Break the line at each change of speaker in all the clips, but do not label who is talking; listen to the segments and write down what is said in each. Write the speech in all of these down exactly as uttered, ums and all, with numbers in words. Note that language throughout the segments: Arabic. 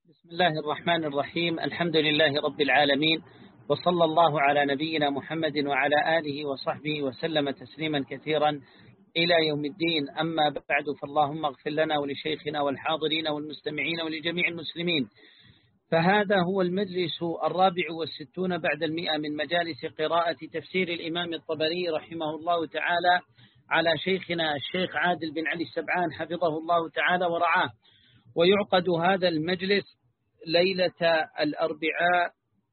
بسم الله الرحمن الرحيم. الحمد لله رب العالمين، وصلى الله على نبينا محمد وعلى آله وصحبه وسلم تسليما كثيرا إلى يوم الدين. أما بعد، فاللهم اغفر لنا ولشيخنا والحاضرين والمستمعين ولجميع المسلمين. فهذا هو المجلس الرابع والستون بعد المئة من مجالس قراءة تفسير الإمام الطبري رحمه الله تعالى على شيخنا الشيخ عادل بن علي السبعان حفظه الله تعالى ورعاه. ويعقد هذا المجلس ليلة الأربعاء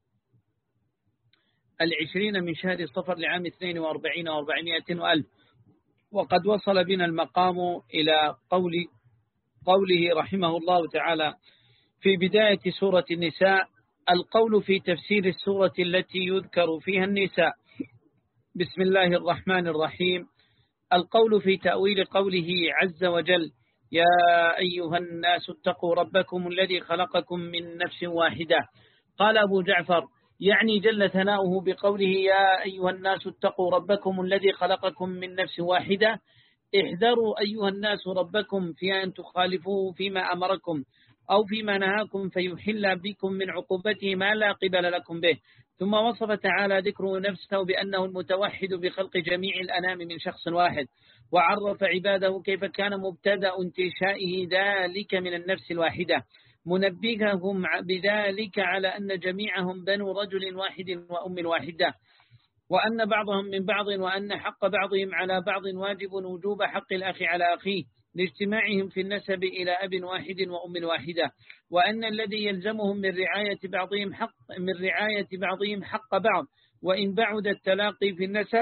العشرين من شهر صفر لعام اثنين وأربعين وأربعمائة وألف. وقد وصل بنا المقام إلى قول قوله رحمه الله تعالى في بداية سورة النساء: القول في تفسير السورة التي يذكر فيها النساء. بسم الله الرحمن الرحيم. القول في تأويل قوله عز وجل: يا أيها الناس اتقوا ربكم الذي خلقكم من نفس واحدة. قال أبو جعفر: يعني جل ثناؤه بقوله يا أيها الناس اتقوا ربكم الذي خلقكم من نفس واحدة، احذروا أيها الناس ربكم في أن تخالفوه فيما أمركم أو فيما نهاكم فيحل بكم من عقوبته ما لا قبل لكم به. ثم وصف تعالى ذكره نفسه بأنه المتوحد بخلق جميع الأنام من شخص واحد، وعرف عباده كيف كان مبتدأ انتشائه ذلك من النفس الواحدة، منبههم بذلك على أن جميعهم بنو رجل واحد وأم واحدة، وأن بعضهم من بعض، وأن حق بعضهم على بعض واجب وجوب حق الأخ على أخيه لاجتماعهم في النسب إلى أب واحد وأم واحدة، وأن الذي يلزمهم من رعاية بعضهم حق من رعاية بعضهم حق بعض، وإن بعد التلاقي في النسب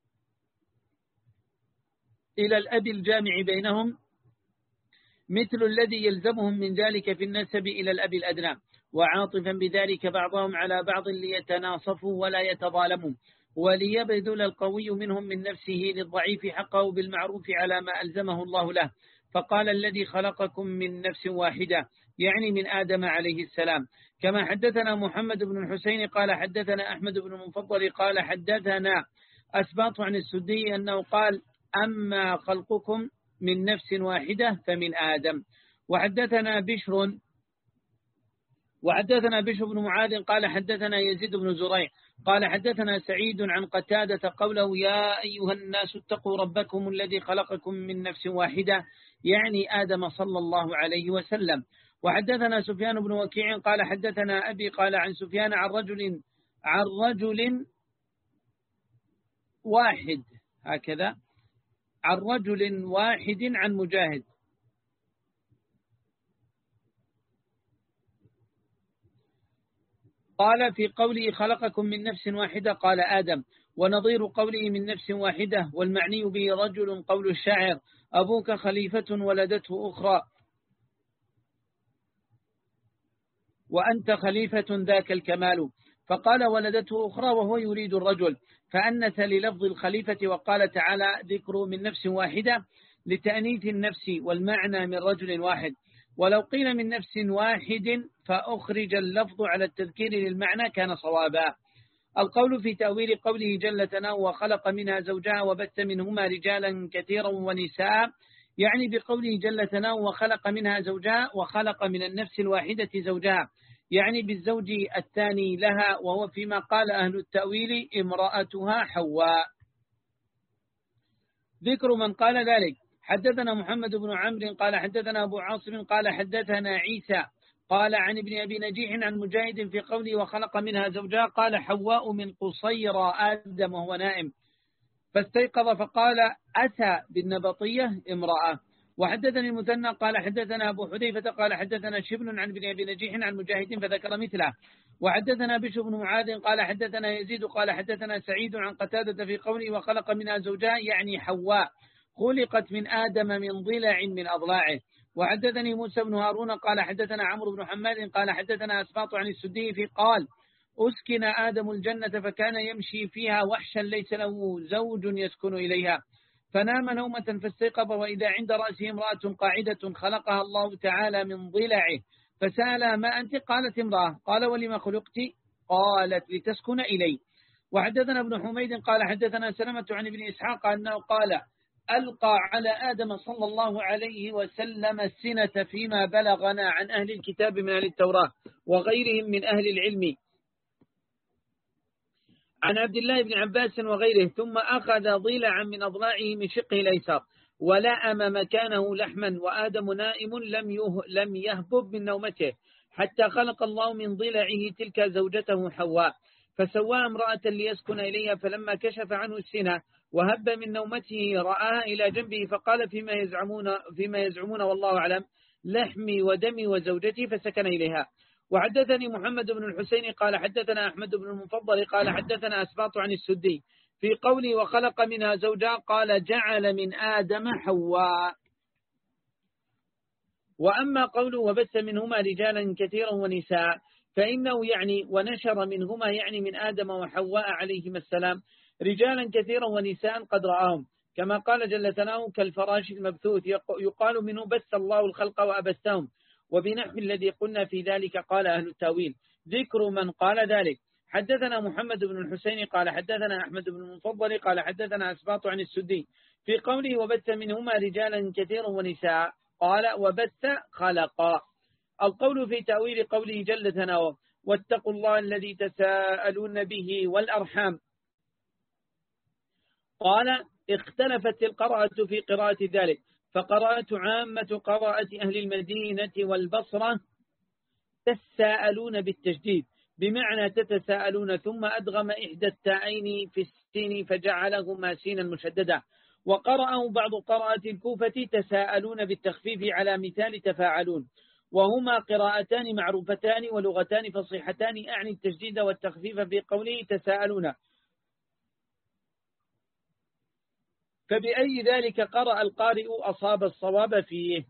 إلى الأب الجامع بينهم، مثل الذي يلزمهم من ذلك في النسب إلى الأب الأدنى، وعاطفا بذلك بعضهم على بعض ليتناصفوا ولا يتظالموا، وليبذل القوي منهم من نفسه للضعيف حقه بالمعروف على ما ألزمه الله له. فقال الذي خلقكم من نفس واحدة، يعني من آدم عليه السلام. كما حدثنا محمد بن الحسين قال حدثنا أحمد بن المفضل قال حدثنا أسباط عن السدي أنه قال: أما خلقكم من نفس واحدة فمن آدم. وحدثنا بشر وحدثنا بشر بن معاذ قال حدثنا يزيد بن زريع قال حدثنا سعيد عن قتادة قوله يا أيها الناس اتقوا ربكم الذي خلقكم من نفس واحدة، يعني آدم صلى الله عليه وسلم. وحدثنا سفيان بن وكيع قال حدثنا أبي قال عن سفيان عن رجل عن رجل واحد هكذا عن رجل واحد عن مجاهد قال في قوله خلقكم من نفس واحدة قال آدم، ونظير قوله من نفس واحدة والمعني به رجل قول الشاعر: أبوك خليفة ولدته أخرى وأنت خليفة ذاك الكمال. فقال ولدته أخرى وهو يريد الرجل، فأنث للفظ الخليفة. وقال تعالى ذكر من نفس واحدة لتأنيث النفس والمعنى من رجل واحد. ولو قيل من نفس واحد فأخرج اللفظ على التذكير للمعنى كان صوابا. القول في تأويل قوله جل ثناؤه وخلق منها زوجها وبث منهما رجالا كثيرا ونساء، يعني بقوله جل ثناؤه وخلق منها زوجها وخلق من النفس الواحدة زوجها، يعني بالزوج الثاني لها، وهو فيما قال أهل التأويل امرأتها حواء. ذكر من قال ذلك: حدثنا محمد بن عمرو قال حدثنا أبو عاصم قال حدثنا عيسى قال عن ابن أبي نجيح عن مجاهد في قوله وخلق منها زوجها قال حواء من قصير آدم وهو نائم فاستيقظ فقال أتى بالنبطية امرأة. وحدثني المثنى قال حدثنا أبو حذيفة قال حدثنا شبل عن ابن أبي نجيح عن مجاهد فذكر مثله. وحدثنا بشر بن معاذ قال حدثنا يزيد قال حدثنا سعيد عن قتادة في قوله وخلق منها زوجها، يعني حواء خلقت من آدم من ضلع من أضلاعه. وحدثني موسى بن هارون قال حدثنا عمرو بن حماد قال حدثنا أسباط عن السدي في قال أسكن آدم الجنة فكان يمشي فيها وحشا ليس له زوج يسكن إليها، فنام نومة فاستيقظ وإذا عند رأسه امرأة قاعدة خلقها الله تعالى من ضلعه، فسألها ما أنت؟ قالت امرأة. قال ولما خلقت؟ قالت لتسكن إلي. وحدثنا ابن حميد قال حدثنا سلمة عن ابن إسحاق أنه قال ألقى على آدم صلى الله عليه وسلم السنة فيما بلغنا عن أهل الكتاب من أهل التوراة وغيرهم من أهل العلم عن عبد الله بن عباس وغيره، ثم أخذ ضلعا من أضلاعه من شقه الأيسر ولأم مكانه لحما، وآدم نائم لم لم يهبب من نومته حتى خلق الله من ضلعه تلك زوجته حواء، فسوى امرأة ليسكن إليها، فلما كشف عنه السنة وهب من نومته رآها إلى جنبه، فقال فيما يزعمون فيما يزعمون والله أعلم لحمي ودمي وزوجتي، فسكن إليها. وحدثني محمد بن الحسين قال حدثنا أحمد بن المفضل قال حدثنا أسباط عن السدي في قوله وخلق منها زوجها قال جعل من آدم حواء. وأما قوله وبث منهما رجالا كثيرا ونساء فإنه يعني ونشر منهما يعني من آدم وحواء عليهما السلام رجالا كثيرا ونساء قد رآهم، كما قال جل ثناؤه كالفراش المبثوث يقال منه بث الله الخلق وأبثهم، وبنحو الذي قلنا في ذلك قال أهل التاويل. ذكر من قال ذلك. حدثنا محمد بن الحسين قال حدثنا أحمد بن المفضل قال حدثنا أسباط عن السدي في قوله وبث منهما رجالا كثيرا ونساء قال وبث خلقا. القول في تأويل قوله جل ثناؤه واتقوا الله الذي تساءلون به والأرحام، قال اختلفت القراءة في قراءة ذلك، فقراءة عامة قراءة أهل المدينة والبصرة تساءلون بالتجديد بمعنى تتساءلون، ثم أدغم إحدى التاءين في السين فجعلهما سينا مشددة. وقرأه بعض قراءة الكوفة تساءلون بالتخفيف على مثال تفاعلون، وهما قراءتان معروفتان ولغتان فصيحتان، أعني التجديد والتخفيف في قوله تساءلون. فبأي ذلك قرأ القارئ أصاب الصواب فيه،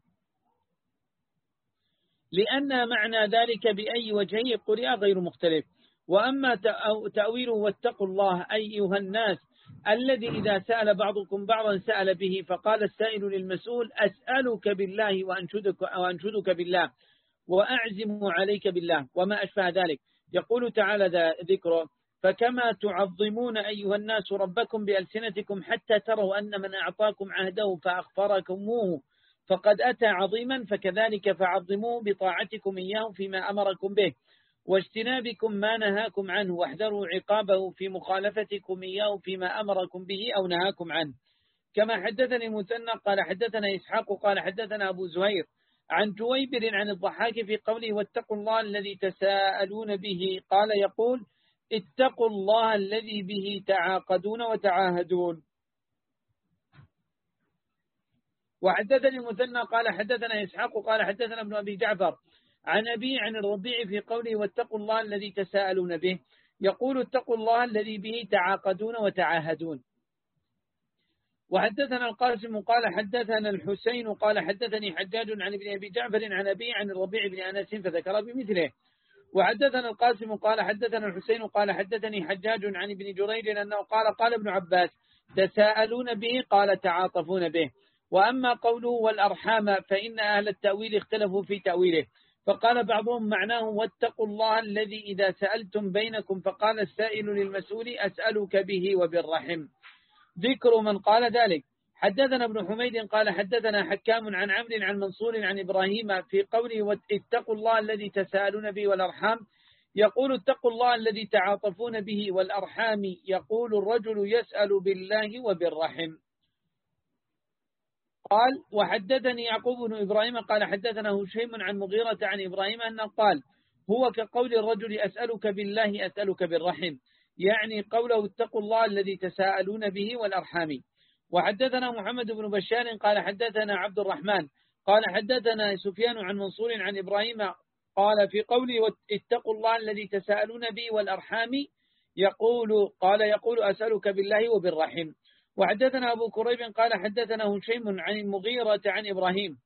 لأن معنى ذلك بأي وجهه قرئ غير مختلف. وأما تأويله واتقوا الله أيها الناس الذي إذا سأل بعضكم بعضا سأل به، فقال السائل للمسؤول أسألك بالله وأنشدك, وأنشدك بالله وأعزم عليك بالله وما أشبه ذلك. يقول تعالى ذكره فكما تعظمون أيها الناس ربكم بألسنتكم حتى تروا أن من أعطاكم عهده فأخفركموه فقد أتى عظيما، فكذلك فعظموه بطاعتكم إياه فيما أمركم به واجتنابكم ما نهاكم عنه، واحذروا عقابه في مخالفتكم إياه فيما أمركم به أو نهاكم عنه. كما حدثني المثنى قال حدثنا إسحاق قال حدثنا أبو زهير عن جويبر عن الضحاك في قوله واتقوا الله الذي تساءلون به، قال يقول اتقوا الله الذي به تعاقدون وتعاهدون. وحدثني المثنى قال حدثنا إسحاق قال حدثنا ابن أبي جعفر عن أبي عن الربيع في قوله واتقوا الله الذي تساءلون به، يقول اتقوا الله الذي به تعاقدون وتعاهدون. وحدثنا القاسم قال حدثنا الحسين قال حدثني حجاج عن ابن أبي جعفر عن أبي عن الربيع بن أنس فذكر بمثله. وحدثنا القاسم قال حدثنا الحسين قال حدثني حجاج عن ابن جريج أنه قال قال ابن عباس تساءلون به قال تعاطفون به. وأما قوله والأرحام فإن أهل التأويل اختلفوا في تأويله، فقال بعضهم معناه واتقوا الله الذي إذا سألتم بينكم، فقال السائل للمسؤول أسألك به وبالرحم. ذكر من قال ذلك. حدثنا ابن حميد قال حدثنا حكام عن عمرو عن منصور عن إبراهيم في قوله اتقوا الله الذي تساءلون به والأرحام، يقول اتقوا الله الذي تعاطفون به، والأرحام يقول الرجل يسأل بالله وبالرحم. قال وحدثني يعقوب بن إبراهيم قال حدثنا هشيم عن مغيرة عن إبراهيم أنه قال هو كقول الرجل أسألك بالله أسألك بالرحم، يعني قوله اتقوا الله الذي تساءلون به والأرحام. وحدثنا محمد بن بشار قال حدثنا عبد الرحمن قال حدثنا سفيان عن منصور عن إبراهيم قال في قوله اتقوا الله الذي تساءلون به والأرحام، يقول قال يقول أسألك بالله وبالرحم. وحدثنا أبو كريب قال حدثنا هشيم عن المغيرة عن إبراهيم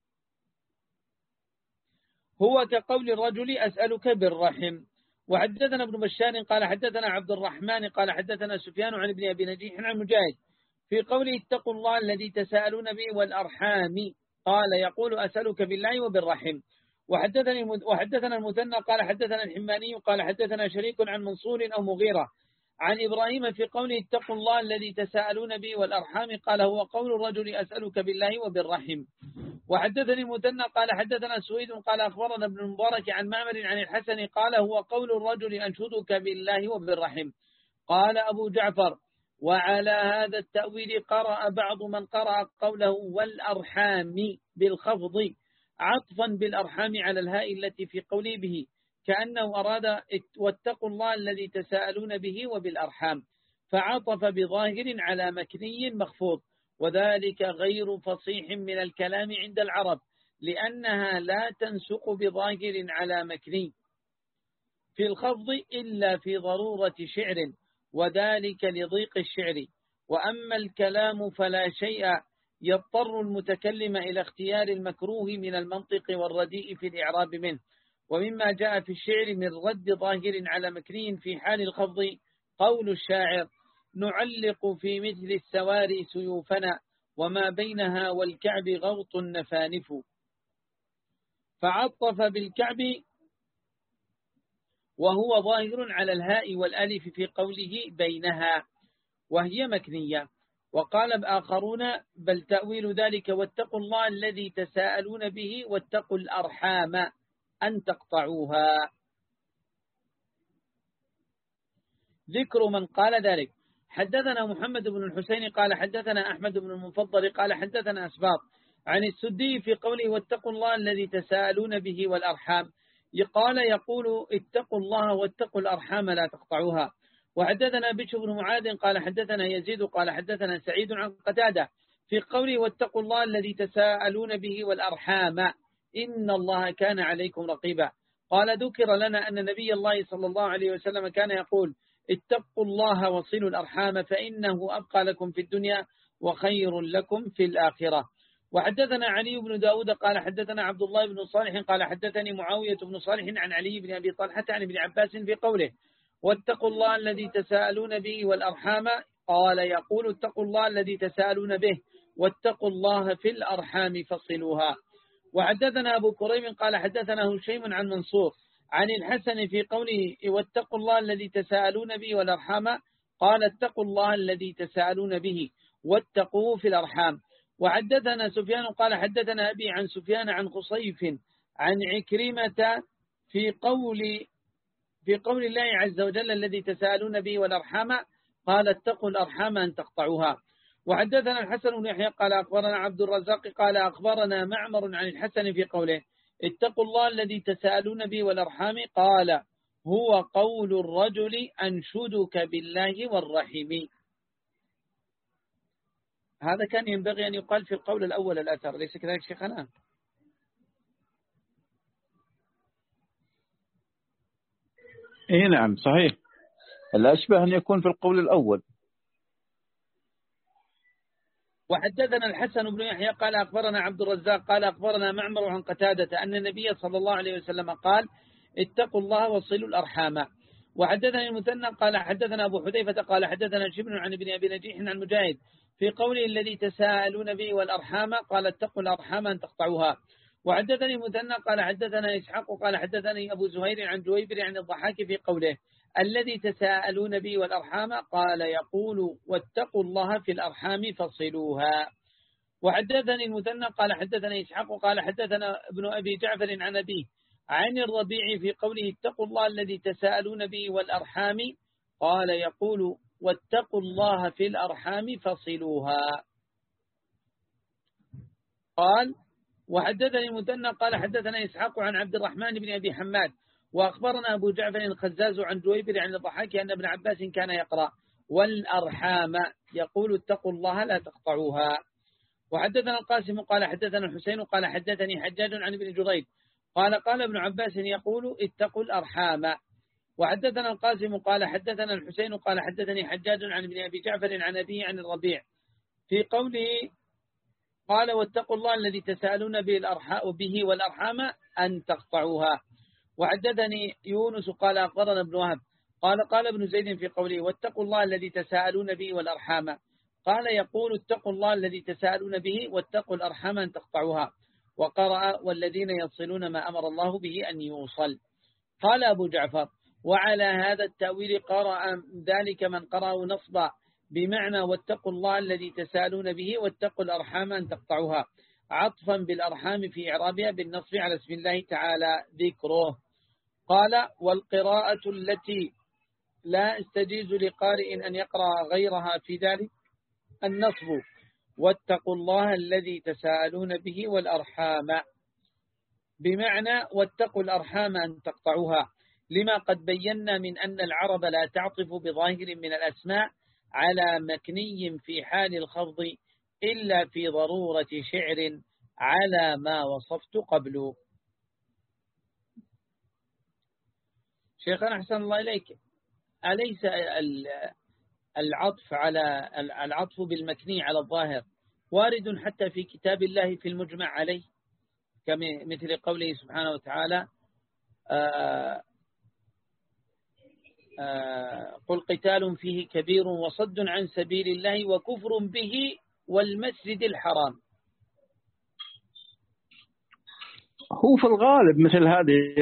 هو كقول الرجل أسألك بالرحم. وحدثنا ابن بشار قال حدثنا عبد الرحمن قال حدثنا سفيان عن ابن أبي نجيح عن مجاهد في قوله اتقوا الله الذي تساءلون به والأرحام، قال يقول أسألك بالله وبالرحم. وحدثني وحدثنا المثنى قال حدثنا الحماني قال حدثنا شريك عن منصور أو مغيرة عن إبراهيم في قوله اتقوا الله الذي تساءلون به والأرحام قال هو قول الرجل أسألك بالله وبالرحم. وحدثني المثنى قال حدثنا سويد قال أخبرنا ابن المبارك عن معمر عن الحسن قال هو قول الرجل أنشدك بالله وبالرحم. قال أبو جعفر وعلى هذا التأويل قرأ بعض من قرأ قوله والأرحام بالخفض عطفا بالأرحام على الهاء التي في قوله به كأنه أراد واتقوا الله الذي تساءلون به وبالأرحام فعطف بظاهر على مكني مخفوض، وذلك غير فصيح من الكلام عند العرب لأنها لا تنسق بظاهر على مكني في الخفض إلا في ضرورة شعر وذلك لضيق الشعر. وأما الكلام فلا شيء يضطر المتكلم إلى اختيار المكروه من المنطق والرديء في الإعراب منه. ومما جاء في الشعر من رد ظاهر على مكني في حال الخفض قول الشاعر نعلق في مثل السواري سيوفنا وما بينها والكعب غوط نفانف، فعطف بالكعب وهو ظاهر على الهاء والألف في قوله بينها وهي مكنية. وقال آخرون بل تأويل ذلك واتقوا الله الذي تساءلون به واتقوا الأرحام أن تقطعوها. ذكر من قال ذلك حدثنا محمد بن الحسين قال حدثنا أحمد بن المفضل قال حدثنا أسباط عن السدي في قوله واتقوا الله الذي تساءلون به والأرحام قال يقول اتقوا الله واتقوا الأرحام لا تقطعوها. وحدثنا بشر بن معاذ قال حدثنا يزيد قال حدثنا سعيد عن قتادة في قوله واتقوا الله الذي تساءلون به والأرحام إن الله كان عليكم رقيبا. قال ذكر لنا أن نبي الله صلى الله عليه وسلم كان يقول اتقوا الله وصلوا الأرحام فإنه أبقى لكم في الدنيا وخير لكم في الآخرة. وحدثنا علي بن داود قال حدثنا عبد الله بن صالح قال حدثني معاوية بن صالح عن علي بن أبي طلحة عن ابن عباس في قوله واتقوا الله الذي تساءلون به والأرحام قال يقول اتقوا الله الذي تساءلون به واتقوا الله في الأرحام فصلوها. وحدثنا أبو كريم قال حدثنا هشيم عن منصور عن الحسن في قوله واتقوا الله الذي تساءلون به والأرحام قال اتقوا الله الذي تساءلون به واتقوه في الأرحام. وحدثنا سفيان قال حدثنا أبي عن سفيان عن خصيف عن عكرمة في قول في قول الله عز وجل الذي تساءلون به والأرحام قال اتقوا الأرحام أن تقطعوها. وحدثنا الحسن بن يحيى قال أخبرنا عبد الرزاق قال أخبرنا معمر عن الحسن في قوله اتقوا الله الذي تساءلون به والأرحام قال هو قول الرجل أنشدك بالله والرحم. هذا كان ينبغي أن يقال في القول الأول الأثر، ليس كذلك شيخنا؟
إيه نعم صحيح، الأشبه أن يكون في القول الأول.
وحدثنا الحسن بن يحيى قال أخبرنا عبد الرزاق قال أخبرنا معمر عن قتادة أن النبي صلى الله عليه وسلم قال اتقوا الله وصلوا الأرحام. وحدثنا المثنى قال حدثنا أبو حذيفة قال حدثنا شبل عن ابن أبي نجيح عن مجاهد في قوله الذي تساءلون به والأرحام قال اتقوا الأرحام أن تقطعوها. وحدثني مثنى قال حدثنا إسحاق قال حدثني أبو زهير عن جويبر عن الضحاك في قوله الذي تساءلون به والأرحام قال يقول واتقوا الله في الأرحام فصلوها. وحدثني المثنى قال حدثنا إسحاق قال حدثنا ابن أبي جعفر عن أبيه عن الربيع في قوله اتقوا الله الذي تساءلون به والأرحام قال يقول واتقوا الله في الأرحام فصلوها. قال وحدثني المثنى قال حدثنا إسحاق عن عبد الرحمن بن أبي حماد وأخبرنا أبو جعفر الخزاز عن جويبر عن الضحاك أن ابن عباس كان يقرأ والأرحام يقول اتقوا الله لا تقطعوها. وحدثنا القاسم قال حدثنا الحسين قال حدثني حجاج عن ابن جريج قال قال ابن عباس يقول اتقوا الأرحام. وحدثنا القاسم قال حدثنا الحسين قال حدثني حجاج عن ابن أبي جعفر عن أبيه عن الربيع في قوله قال واتقوا الله الذي تساءلون به الأرحام به والأرحام أن تقطعوها. وحدثني يونس قال أخبرنا ابن وهب قال قال ابن زيد في قوله واتقوا الله الذي تساءلون به والأرحام قال يقول اتقوا الله الذي تساءلون به واتقوا الأرحام أن تقطعوها. وقرأ والذين يصلون ما أمر الله به أن يوصل. قال أبو جعفر وعلى هذا التأويل قرأ ذلك من قرأه نصبا بمعنى واتقوا الله الذي تسالون به واتقوا الأرحام أن تقطعوها، عطفا بالأرحام في إعرابها بالنصب على اسم الله تعالى ذكره. قال والقراءة التي لا استجيز لقارئ أن يقرأ غيرها في ذلك النصب واتقوا الله الذي تسالون به والأرحام بمعنى واتقوا الأرحام أن تقطعوها، لما قد بينا من أن العرب لا تعطف بظاهر من الأسماء على مكني في حال الخفض إلا في ضرورة شعر على ما وصفت قبل. شيخنا أحسن الله إليك، أليس العطف على العطف بالمكني على الظاهر وارد حتى في كتاب الله في المجمع عليه، كمثل قوله سبحانه وتعالى آآ آآ قل قتال فيه كبير وصد عن سبيل الله وكفر به والمسجد الحرام.
هو في الغالب مثل هذه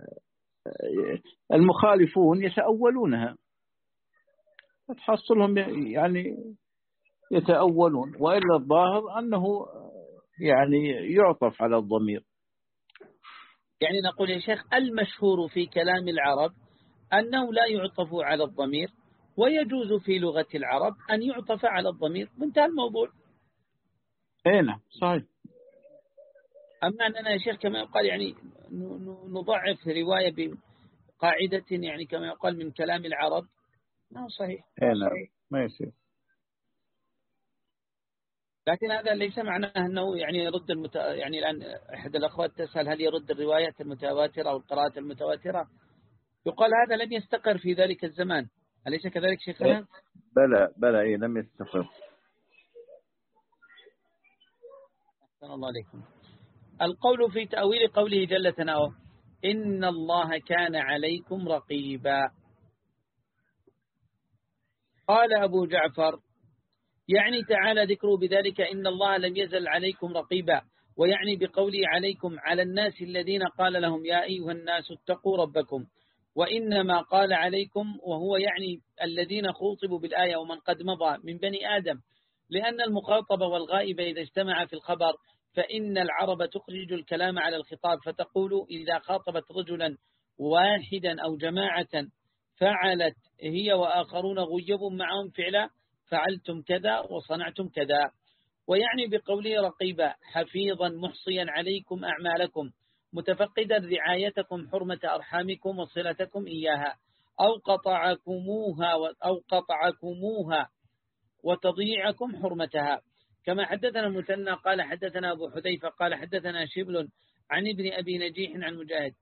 المخالفون يتأولونها، تحصلهم يعني يتأولون، وإلا الظاهر أنه يعني يعطف على الضمير.
يعني نقول يا شيخ المشهور في كلام العرب أنه لا يعطف على الضمير، ويجوز في لغة العرب أن يعطف على الضمير، منتهى الموضوع.
اي نعم صحيح.
أما أننا يا شيخ كما يقال يعني نضعف رواية بقاعدة يعني كما يقال من كلام العرب، ما صحيح.
اي نعم ما يصير.
لكن هذا ليس معناه أنه يعني يرد المت... يعني الآن أحد الأخوات تسأل هل يرد الروايات المتواترة أو القراءات المتواترة؟ يقال هذا لم يستقر في ذلك الزمان، أليس كذلك شيخنا؟
إيه بلى بلى إيه لم يستقر.
أحسن الله عليكم. القول في تأويل قوله جل ثناؤه إن الله كان عليكم رقيبا. قال أبو جعفر يعني تعالى ذكره بذلك إن الله لم يزل عليكم رقيبا، ويعني بقوله عليكم على الناس الذين قال لهم يا أيها الناس اتقوا ربكم، وإنما قال عليكم وهو يعني الذين خوطبوا بالآية ومن قد مضى من بني آدم، لأن المخاطب والغائب إذا اجتمع في الخبر فإن العرب تخرج الكلام على الخطاب، فتقول إذا خاطبت رجلا واحدا أو جماعة فعلت هي وآخرون غيب معهم فعلا فعلتم كذا وصنعتم كذا. ويعني بقوله رقيبا حفيظا محصيا عليكم أعمالكم متفقدا رعايتكم حرمة أرحامكم وصلتكم إياها أو قطعكموها أو قطعكموها وتضييعكم حرمتها. كما حدثنا المثنى قال حدثنا أبو حذيفة قال حدثنا شبل عن ابن أبي نجيح عن مجاهد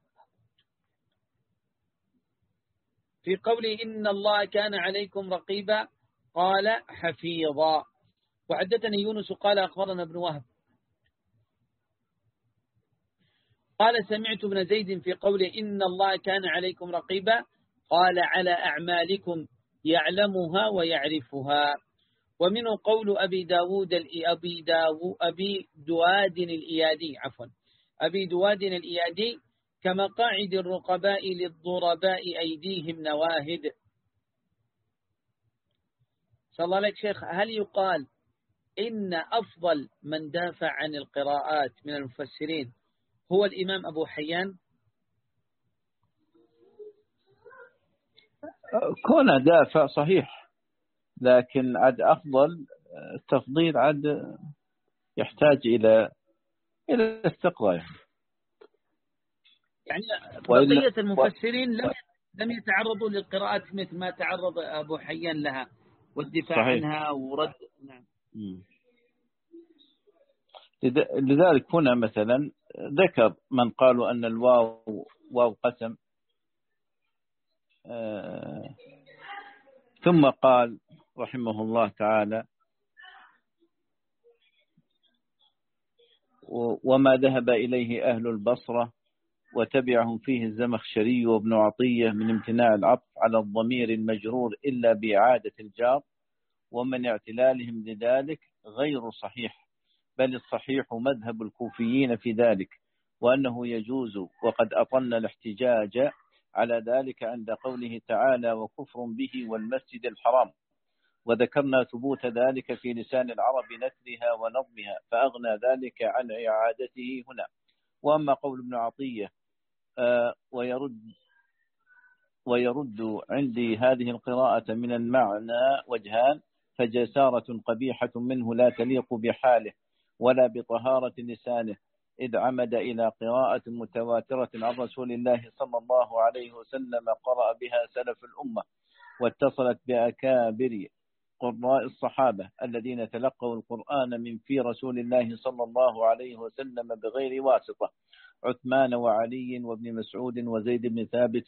في قوله إن الله كان عليكم رقيبا قال حفيظا. وحدثني يونس قال أخبرنا ابن وهب قال سمعت ابن زيد في قوله إن الله كان عليكم رقيبا قال على أعمالكم يعلمها ويعرفها. ومنه قول أبي داود أبي, داو أبي دواد الإيادي عفوا أبي دواد الإيادي كمقاعد الرقباء للضرباء أيديهم نواهد. صلى الله عليك شيخ، هل يقال إن أفضل من دافع عن القراءات من المفسرين هو الإمام أبو حيان؟
كون دافع صحيح، لكن عد أفضل التفضيل عد يحتاج إلى إلى استقراء.
يعني بقية المفسرين لم لم يتعرضوا للقراءات مثل ما تعرض أبو حيان لها والدفاع صحيح. عنها ورد. نعم.
لذلك هنا مثلا ذكر من قالوا أن الواو واو قسم، آه ثم قال رحمه الله تعالى وما ذهب إليه أهل البصرة وتبعهم فيه الزمخشري وابن عطية من امتناع العطف على الضمير المجرور إلا بإعادة الجار، ومن اعتلالهم لذلك غير صحيح، بل الصحيح مذهب الكوفيين في ذلك، وأنه يجوز وقد أطلنا الاحتجاج على ذلك عند قوله تعالى وكفر به والمسجد الحرام، وذكرنا ثبوت ذلك في لسان العرب نثرها ونظمها فأغنى ذلك عن إعادته هنا. وأما قول ابن عطية آه ويرد ويرد عندي هذه القراءة من المعنى وجهان، فجسارة قبيحة منه لا تليق بحاله ولا بطهارة لسانه، إذ عمد إلى قراءة متواترة عن رسول الله صلى الله عليه وسلم قرأ بها سلف الأمة، واتصلت بأكابر قراء الصحابة الذين تلقوا القرآن من في رسول الله صلى الله عليه وسلم بغير واسطة، عثمان وعلي وابن مسعود وزيد بن ثابت.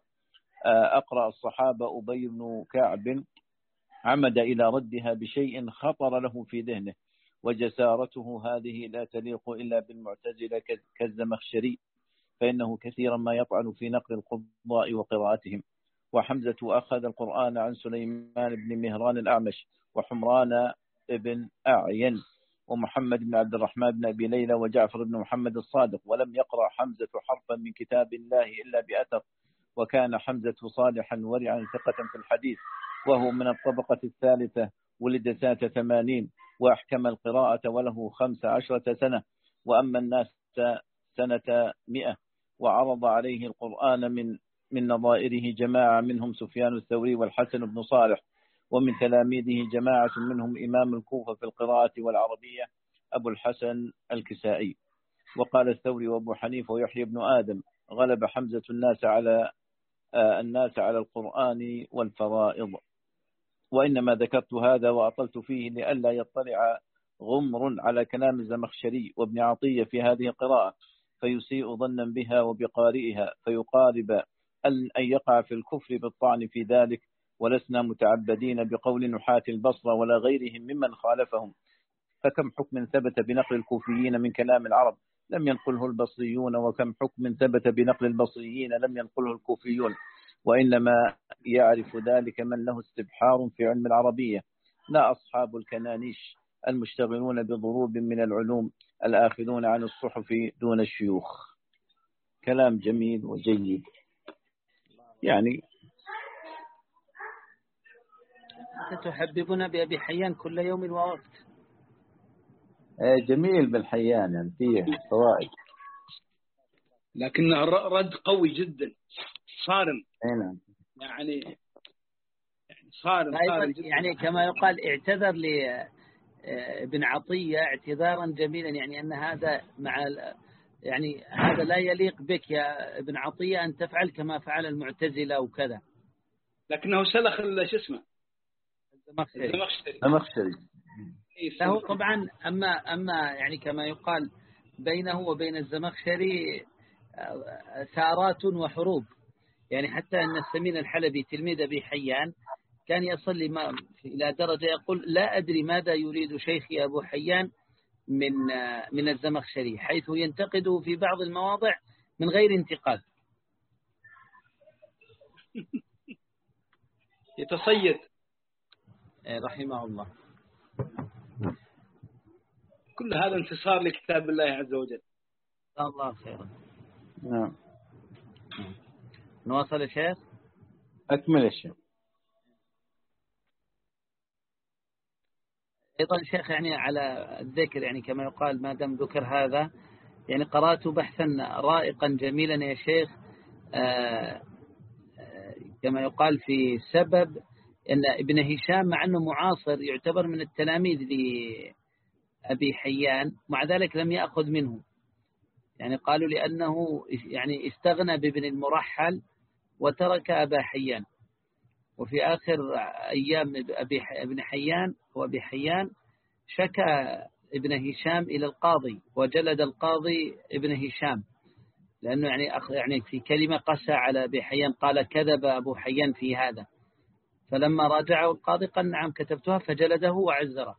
وأقرأ الصحابة أبي بن كعب عمد إلى ردها بشيء خطر له في ذهنه، وجسارته هذه لا تليق إلا بالمعتزلة كالزمخشري، فإنه كثيرا ما يطعن في نقل القضاء وقراءتهم. وحمزة أخذ القرآن عن سليمان بن مهران الأعمش وحمران بن أعين ومحمد بن عبد الرحمن بن أبي ليلى وجعفر بن محمد الصادق، ولم يقرأ حمزة حرفا من كتاب الله إلا بأثر. وكان حمزة صالحا ورعا ثقة في الحديث، وهو من الطبقة الثالثة، ولد سنة ثمانين وأحكم القراءة وله خمس عشرة سنة. وأما الناس سنة مئة، وعرض عليه القرآن من من نظائره جماعة منهم سفيان الثوري والحسن بن صالح، ومن تلاميذه جماعة منهم إمام الكوفة في القراءة والعربية أبو الحسن الكسائي. وقال الثوري وأبو حنيفة ويحيى بن آدم غلب حمزة الناس على آه الناس على القرآن والفرائض. وإنما ذكرت هذا وأطلت فيه لئلا يطلع غمر على كلام الزمخشري وابن عطية في هذه القراءة فيسيء ظنا بها وبقارئها، فيقارب أن يقع في الكفر بالطعن في ذلك. ولسنا متعبدين بقول نحاة البصرة ولا غيرهم ممن خالفهم، فكم حكم ثبت بنقل الكوفيين من كلام العرب لم ينقله البصريون، وكم حكم ثبت بنقل البصريين لم ينقله الكوفيون. وإنما يعرف ذلك من له استبحار في علم العربية، لا أصحاب الكنانيش المشتغلون بضروب من العلوم الآخذون عن الصحف دون الشيوخ. كلام جميل وجيد يعني.
تحببنا بأبي حيان كل يوم ووقت.
جميل بالحيان يعني فيه فوائد،
لكنه رد قوي جدا صارم.
نعم
يعني صارم, صارم جدا.
يعني كما يقال اعتذر لابن عطية اعتذارا جميلا، يعني أن هذا مع يعني هذا لا يليق بك يا ابن عطية أن تفعل كما فعل المعتزلة وكذا.
لكنه سلخ شو اسمه
الزمخشري.
الزمخشري
له طبعا أما أما يعني كما يقال بينه وبين الزمخشري ثارات وحروب، يعني حتى أن السمين الحلبي تلميذ أبي حيان كان يصلي ما إلى درجة يقول لا أدري ماذا يريد شيخي أبو حيان من من الزمخشري، حيث ينتقده في بعض المواضع من غير انتقاد.
يتصيد
رحمه الله.
كل هذا انتصار لكتاب الله عز وجل.
الله خيرا.
نعم.
نواصل الشيخ.
أكمل الشيخ.
أيضا شيخ يعني على الذكر، يعني كما يقال ما دام ذكر هذا، يعني قرأت بحثا رائقا جميلا يا شيخ آآ آآ كما يقال في سبب أن ابن هشام مع أنه معاصر يعتبر من التلاميذ لأبي حيان، مع ذلك لم يأخذ منه، يعني قالوا لأنه يعني استغنى بابن المرحل وترك أبا حيان. وفي آخر أيام أبي ابن حيان وأبي حيان شكى ابن هشام إلى القاضي، وجلد القاضي ابن هشام لأنه يعني يعني في كلمة قسى على أبي حيان، قال كذب أبو حيان في هذا، فلما راجعه القاضي قال نعم كتبتها، فجلده وعزره.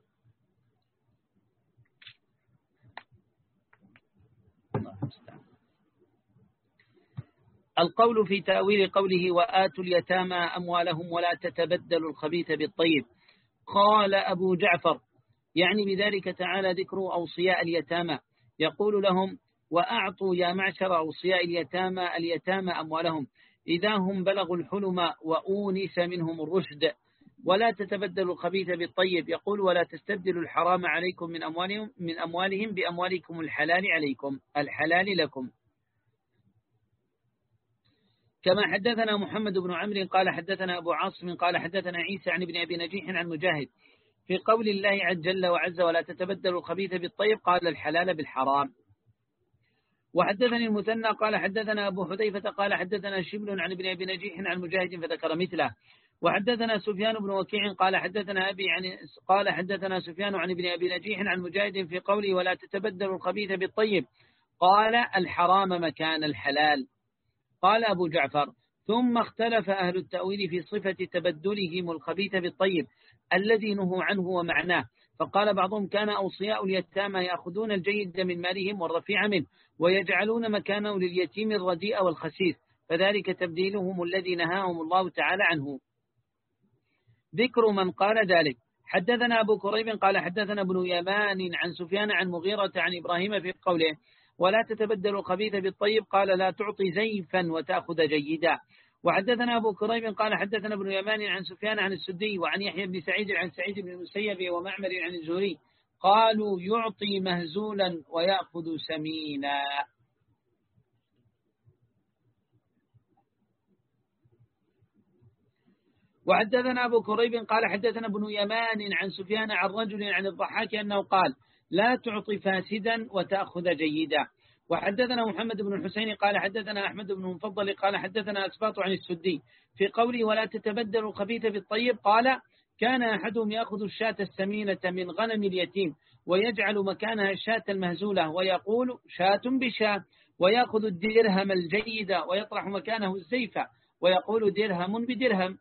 القول في تأويل قوله وآتوا اليتامى أموالهم ولا تتبدلوا الخبيث بالطيب. قال أبو جعفر يعني بذلك تعالى ذكر أوصياء اليتامى، يقول لهم وأعطوا يا معشر أوصياء اليتامى اليتامى أموالهم، إذا هم بلغوا الحلم وأونس منهم الرشد. ولا تتبدلوا الخبيث بالطيب. يقول ولا تستبدلوا الحرام عليكم من أموالهم من أموالهم بأموالكم الحلال عليكم الحلال لكم. كما حدثنا محمد بن عمرو قال حدثنا أبو عاصم قال حدثنا عيسى عن ابن أبي نجيح عن مجاهد في قول الله عز جل وعز ولا تتبدلوا الخبيث بالطيب قال الحلال بالحرام. وحدثني المثنى قال حدثنا أبو حذيفة قال حدثنا شبل عن ابن أبي نجيح عن مجاهد فذكر مثله. وحدثنا سفيان بن وكيع قال حدثنا أبي عن قال حدثنا سفيان عن ابن أبي نجيح عن مجاهد في قوله ولا تتبدلوا الخبيث بالطيب قال الحرام مكان الحلال. قال أبو جعفر ثم اختلف أهل التأويل في صفة تبدلهم الخبيث بالطيب الذي نهوا عنه ومعناه، فقال بعضهم كان أوصياء اليتامى يأخذون الجيد من مالهم والرفيع منه ويجعلون مكانه لليتيم الرديء والخسيس، فذلك تبديلهم الذي نهاهم الله تعالى عنه. ذكر من قال ذلك. حدثنا أبو كريب قال حدثنا ابن يمان عن سفيان عن مغيرة عن إبراهيم في قوله ولا تتبدلوا الخبيث بالطيب قال لا تعطي زيفا وتأخذ جيدا. وحدثنا أبو كريب قال حدثنا ابن يمان عن سفيان عن السدي وعن يحيى بن سعيد عن سعيد بن المسيب ومعمر عن الزهري قالوا يعطي مهزولا ويأخذ سمينا. وحدثنا أبو كريب قال حدثنا ابن يمان عن سفيان عن رجل عن الضحاك أنه قال لا تعطي فاسدا وتأخذ جيدا. وحدثنا محمد بن الحسين قال حدثنا أحمد بن المفضل قال حدثنا أسباط عن السدي في قوله ولا تتبدلوا الخبيث بالطيب قال كان أحدهم يأخذ الشاة السمينة من غنم اليتيم ويجعل مكانها الشاة المهزولة ويقول شاة بشاة، ويأخذ الدرهم الجيد ويطرح مكانه الزيف ويقول درهم بدرهم.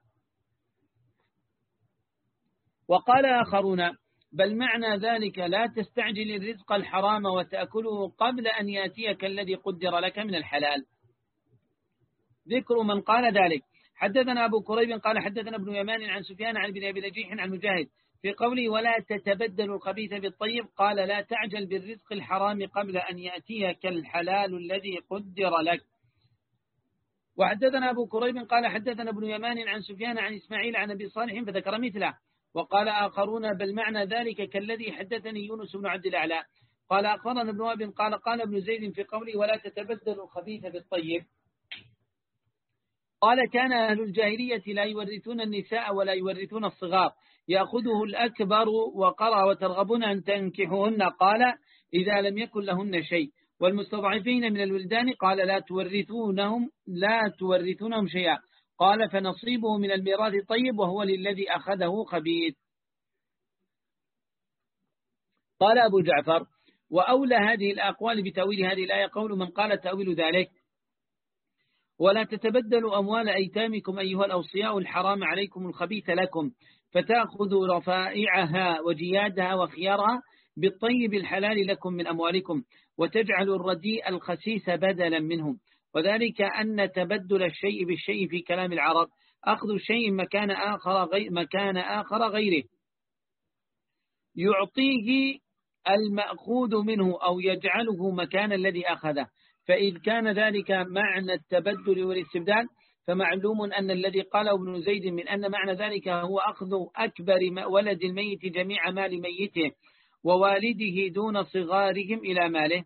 وقال آخرون بل معنى ذلك لا تستعجل الرزق الحرام وتأكله قبل أن يأتيك الذي قدر لك من الحلال. ذكر من قال ذلك. حدثنا أبو كريب قال حدثنا ابن يمان عن سفيان عن ابن أبي نجيح عن مجاهد في قوله ولا تتبدل الخبيث بالطيب قال لا تعجل بالرزق الحرام قبل أن يأتيك الحلال الذي قدر لك. وحدثنا أبو كريب قال حدثنا ابن يمان عن سفيان عن إسماعيل عن أبي صالح فذكر مثله. وقال آخرون بل معنى ذلك كالذي حدثني يونس بن عبد الأعلى قال أخبرنا ابن وهب قال قال ابن زيد في قوله ولا تتبدل الخبيث بالطيب قال كان أهل الجاهلية لا يورثون النساء ولا يورثون الصغار يأخذه الأكبر وقرأ وترغبون أن تنكحوهن قال إذا لم يكن لهن شيء، والمستضعفين من الولدان قال لا تورثونهم لا تورثونهم شيئا قال فنصيبه من الميراث طيب وهو للذي أخذه خبيث. قال أبو جعفر وأولى هذه الأقوال بتأويل هذه الآية قول من قال تأويل ذلك ولا تتبدلوا أموال أيتامكم أيها الأوصياء الحرام عليكم الخبيث لكم فتأخذوا رفائعها وجيادها وخيارها بالطيب الحلال لكم من أموالكم وتجعلوا الرديء الخسيس بدلا منهم، وذلك أن تبدل الشيء بالشيء في كلام العرب أخذ الشيء مكان آخر غير مكان آخر غيره يعطيه المأخوذ منه أو يجعله مكان الذي أخذه، فإذ كان ذلك معنى التبدل والاستبدال فمعلوم أن الذي قاله ابن زيد من أن معنى ذلك هو أخذ أكبر ولد الميت جميع مال ميته ووالده دون صغارهم إلى ماله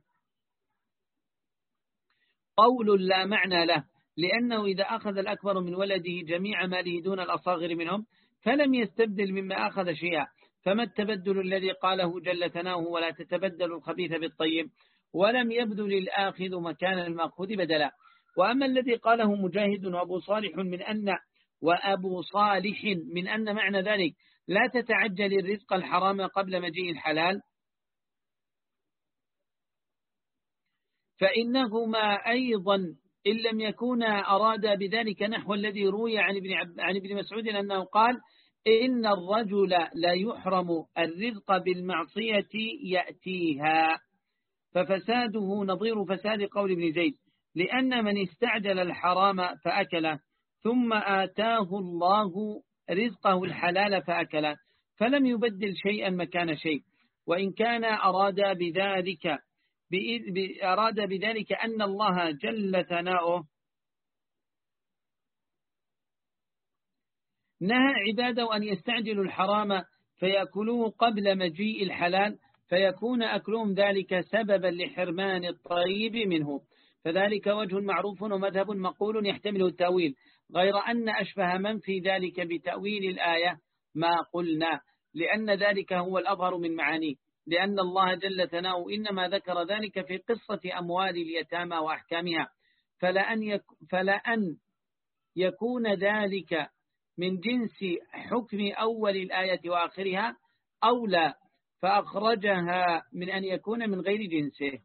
قول لا معنى له، لأنه إذا أخذ الأكبر من ولده جميع ماله دون الأصاغر منهم فلم يستبدل مما أخذ شيئا، فما التبدل الذي قاله جل ثناؤه ولا تتبدل الخبيث بالطيب ولم يبذل الآخذ مكان المأخوذ بدلا. وأما الذي قاله مجاهد وأبو صالح من أن وأبو صالح من أن معنى ذلك لا تتعجل الرزق الحرام قبل مجيء الحلال فإنهما أيضا إن لم يكونا أرادا بذلك نحو الذي روي عن ابن, عب... عن ابن مسعود أنه قال إن الرجل لا يحرم الرزق بالمعصية يأتيها، ففساده نظير فساد قول ابن زيد، لأن من استعجل الحرام فأكله ثم آتاه الله رزقه الحلال فأكله فلم يبدل شيئا مكان شيء، وإن كان أراد بذلك أراد بذلك أن الله جل ثناؤه نهى عباده أن يستعجلوا الحرام فيأكلوه قبل مجيء الحلال، فيكون أكلهم ذلك سببا لحرمان الطيب منه، فذلك وجه معروف ومذهب مقول يحتمل التأويل، غير أن أشبه من في ذلك بتأويل الآية ما قلنا، لأن ذلك هو الأظهر من معانيه، لأن الله جل ثناؤه إنما ذكر ذلك في قصة أموال اليتامى وأحكامها، فلأن, يك فلأن يكون ذلك من جنس حكم أول الآية وآخرها أولى، فأخرجها من أن يكون من غير جنسه.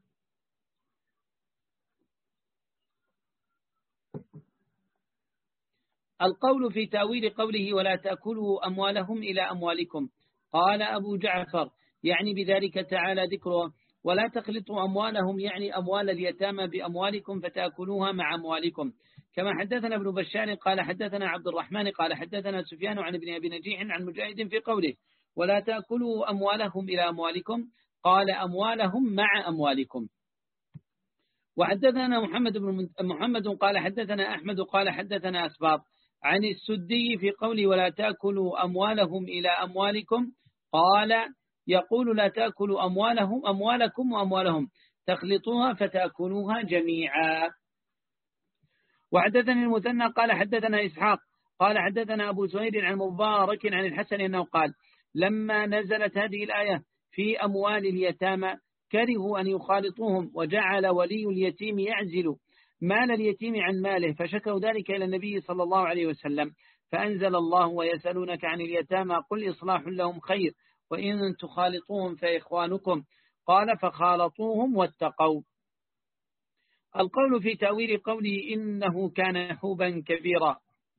القول في تأويل قوله ولا تأكلوا أموالهم إلى أموالكم، قال أبو جعفر يعني بذلك تعالى ذكره ولا تخلطوا أموالهم، يعني أموال اليتامى بأموالكم فتأكلوها مع أموالكم، كما حدثنا ابن بشار قال حدثنا عبد الرحمن قال حدثنا سفيان عن ابن أبي نجيح عن مجاهد في قوله ولا تأكلوا أموالهم إلى أموالكم، قال أموالهم مع أموالكم. وحدثنا محمد بن محمد قال حدثنا أحمد قال حدثنا أسباط عن السدي في قوله ولا تأكلوا أموالهم إلى أموالكم، قال يقول لا تأكلوا أموالهم أموالكم وأموالهم تخلطوها فتأكلوها جميعا. وحدثني المثنى قال حدثنا إسحاق قال حدثنا أبو سهيل عن مبارك عن الحسن أنه قال لما نزلت هذه الآية في أموال اليتامى كرهوا أن يخالطوهم، وجعل ولي اليتيم يعزل مال اليتيم عن ماله، فشكوا ذلك إلى النبي صلى الله عليه وسلم، فأنزل الله ويسألونك عن اليتامى قل إصلاح لهم خير وإن تخالطوهم فإخوانكم، قال فخالطوهم واتقوا. القول في تأويل قوله إنه كان حوبا كبيرا،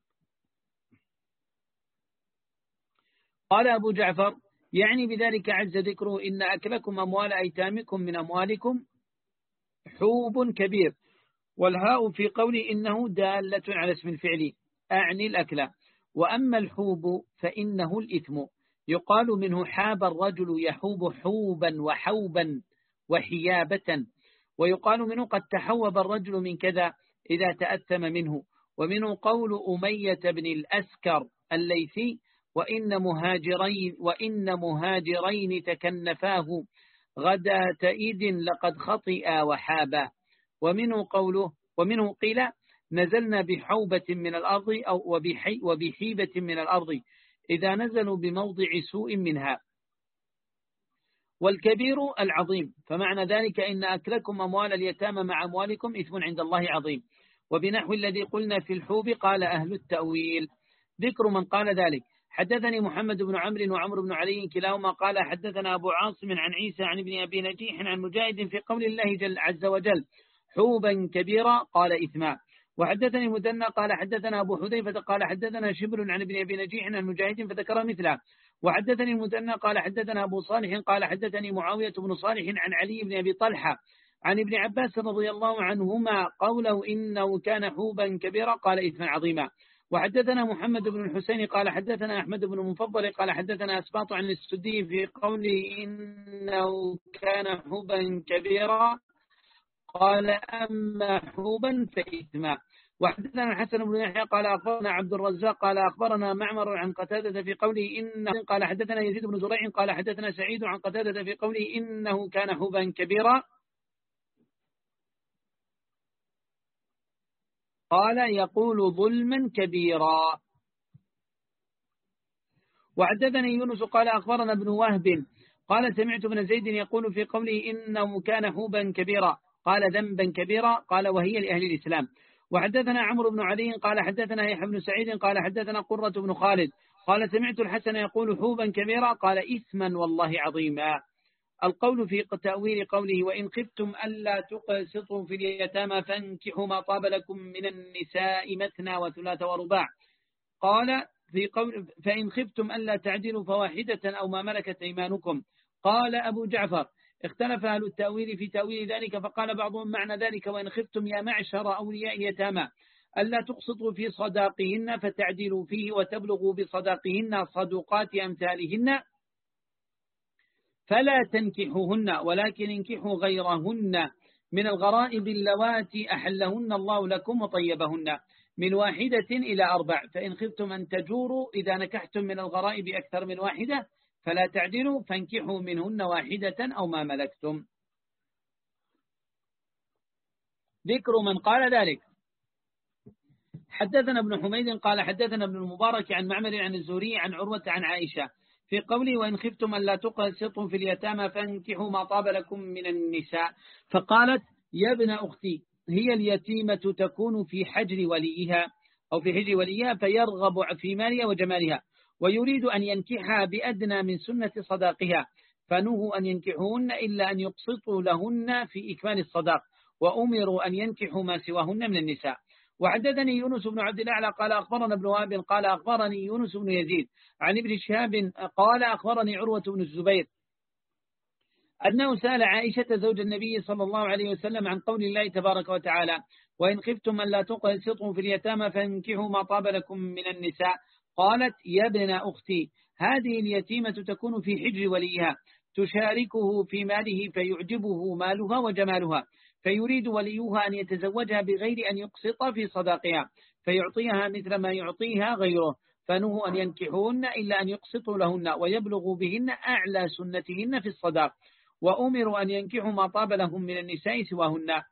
قال أبو جعفر يعني بذلك عز ذكره إن أكلكم أموال أيتامكم من أموالكم حوب كبير، والهاء في قوله إنه دالة على اسم الفعل أعني الأكل، وأما الحوب فإنه الإثم، يقال منه حاب الرجل يحوب حوبا وحوبا وحيابة، ويقال منه قد تحوب الرجل من كذا إذا تأثم منه، ومنه قول أمية بن الأسكر الليثي وإن مهاجرين, وإن مهاجرين تكنفاه غداة إذ لقد خطئا وحابا، ومنه قوله ومنه قيل نزلنا بحوبة من الأرض أو وبحي وبحيبة من الأرض إذا نزلوا بموضع سوء منها، والكبير العظيم، فمعنى ذلك إن أكلكم أموال اليتامى مع أموالكم إثم عند الله عظيم، وبنحو الذي قلنا في الحوب قال أهل التأويل. ذكر من قال ذلك حدثني محمد بن عمرو وعمر بن علي كلاهما قال حدثنا أبو عاصم عن عيسى عن ابن أبي نجيح عن مجاهد في قول الله جل عز وجل حوبا كبيرا قال إثما. وحدثني مدنى قال حدثنا أبو حذيفة قال حدثنا شبر عن ابن أبي نجيح عن مجاهد فذكر مثله. وحدثني المدنى قال حدثنا أبو صالح قال حدثني معاوية بن صالح عن علي بن أبي طلحة عن ابن عباس رضي الله عنهما قوله إنه كان حوبا كبيرا قال إثما عظيما. وحدثنا محمد بن الحسين قال حدثنا أحمد بن المفضل قال حدثنا أسباط عن السدي في قوله إنه كان حوبا كبيرا قال أما حوبا فإثما. وحدثنا الحسن بن يحيى قال أخبرنا عبد الرزاق قال أخبرنا معمر عن قتادة في قوله إنه قال حدثنا يزيد بن زريع قال حدثنا سعيد عن قتادة في قوله إنه كان حوبا كبيرا قال يقول ظلما كبيرا. وحدثني يونس قال أخبرنا ابن وهب قال سمعت ابن زيد يقول في قوله إنه كان حوبا كبيرا قال ذنبا كبيرا قال وهي لأهل الإسلام. وحدثنا عمرو بن علي قال حدثنا يحيى بن سعيد قال حدثنا قرة بن خالد قال سمعت الحسن يقول حوبا كبيرا قال إثما والله عظيما. القول في تأويل قوله وإن خفتم ألا تقسطوا في اليتامى فانكحوا ما طاب لكم من النساء مثنى وثلاث ورباع، قال في قول فإن خفتم ألا تعدلوا فواحدة أو ما ملكت أيمانكم. قال أبو جعفر اختلف أهل التأويل في تأويل ذلك، فقال بعضهم معنى ذلك وإن خفتم يا معشر أولياء اليتامى ألا تقسطوا في صداقهن فتعدلوا فيه وتبلغوا بصداقهن صدقات أمثالهن فلا تنكحوهن ولكن انكحوا غيرهن من الغرائب اللواتي أحلهن الله لكم وطيبهن. من واحدة إلى أربع، فإن خفتم أن تجوروا إذا نكحتم من الغرائب أكثر من واحدة فلا تعدلوا فانكحوا منهن واحدة أو ما ملكتم. ذكر من قال ذلك. حدثنا ابن حميد قال حدثنا ابن المبارك عن معمر عن الزهري عن عروة عن عائشة في قوله وإن خفتم أن لا تقسطوا في اليتامى فانكحوا ما طاب لكم من النساء، فقالت يا ابن أختي هي اليتيمة تكون في حجر وليها أو في حجر وليها فيرغب في مالها وجمالها ويريد أن ينكحها بأدنى من سنة صداقها، فنهوا أن ينكحوهن إلا أن يقسطوا لهن في إكمال الصداق، وأمروا أن ينكحوا ما سواهن من النساء. وحدثني يونس بن عبد الأعلى قال أخبرنا ابن وهب قال أخبرني يونس بن يزيد عن ابن شهاب قال أخبرني عروة بن الزبير أنه سأل عائشة زوج النبي صلى الله عليه وسلم عن قول الله تبارك وتعالى وإن خفتم أن لا تقسطوا في اليتامى فانكحوا ما طاب لكم من النساء، قالت يا ابن أختي هذه اليتيمة تكون في حجر وليها تشاركه في ماله فيعجبه مالها وجمالها، فيريد وليها أن يتزوجها بغير أن يقسط في صداقها فيعطيها مثل ما يعطيها غيره، فنهوا أن ينكحون إلا أن يقسطوا لهن ويبلغوا بهن أعلى سنتهن في الصداق، وأمروا أن ينكحوا ما طاب لهم من النساء سواهن.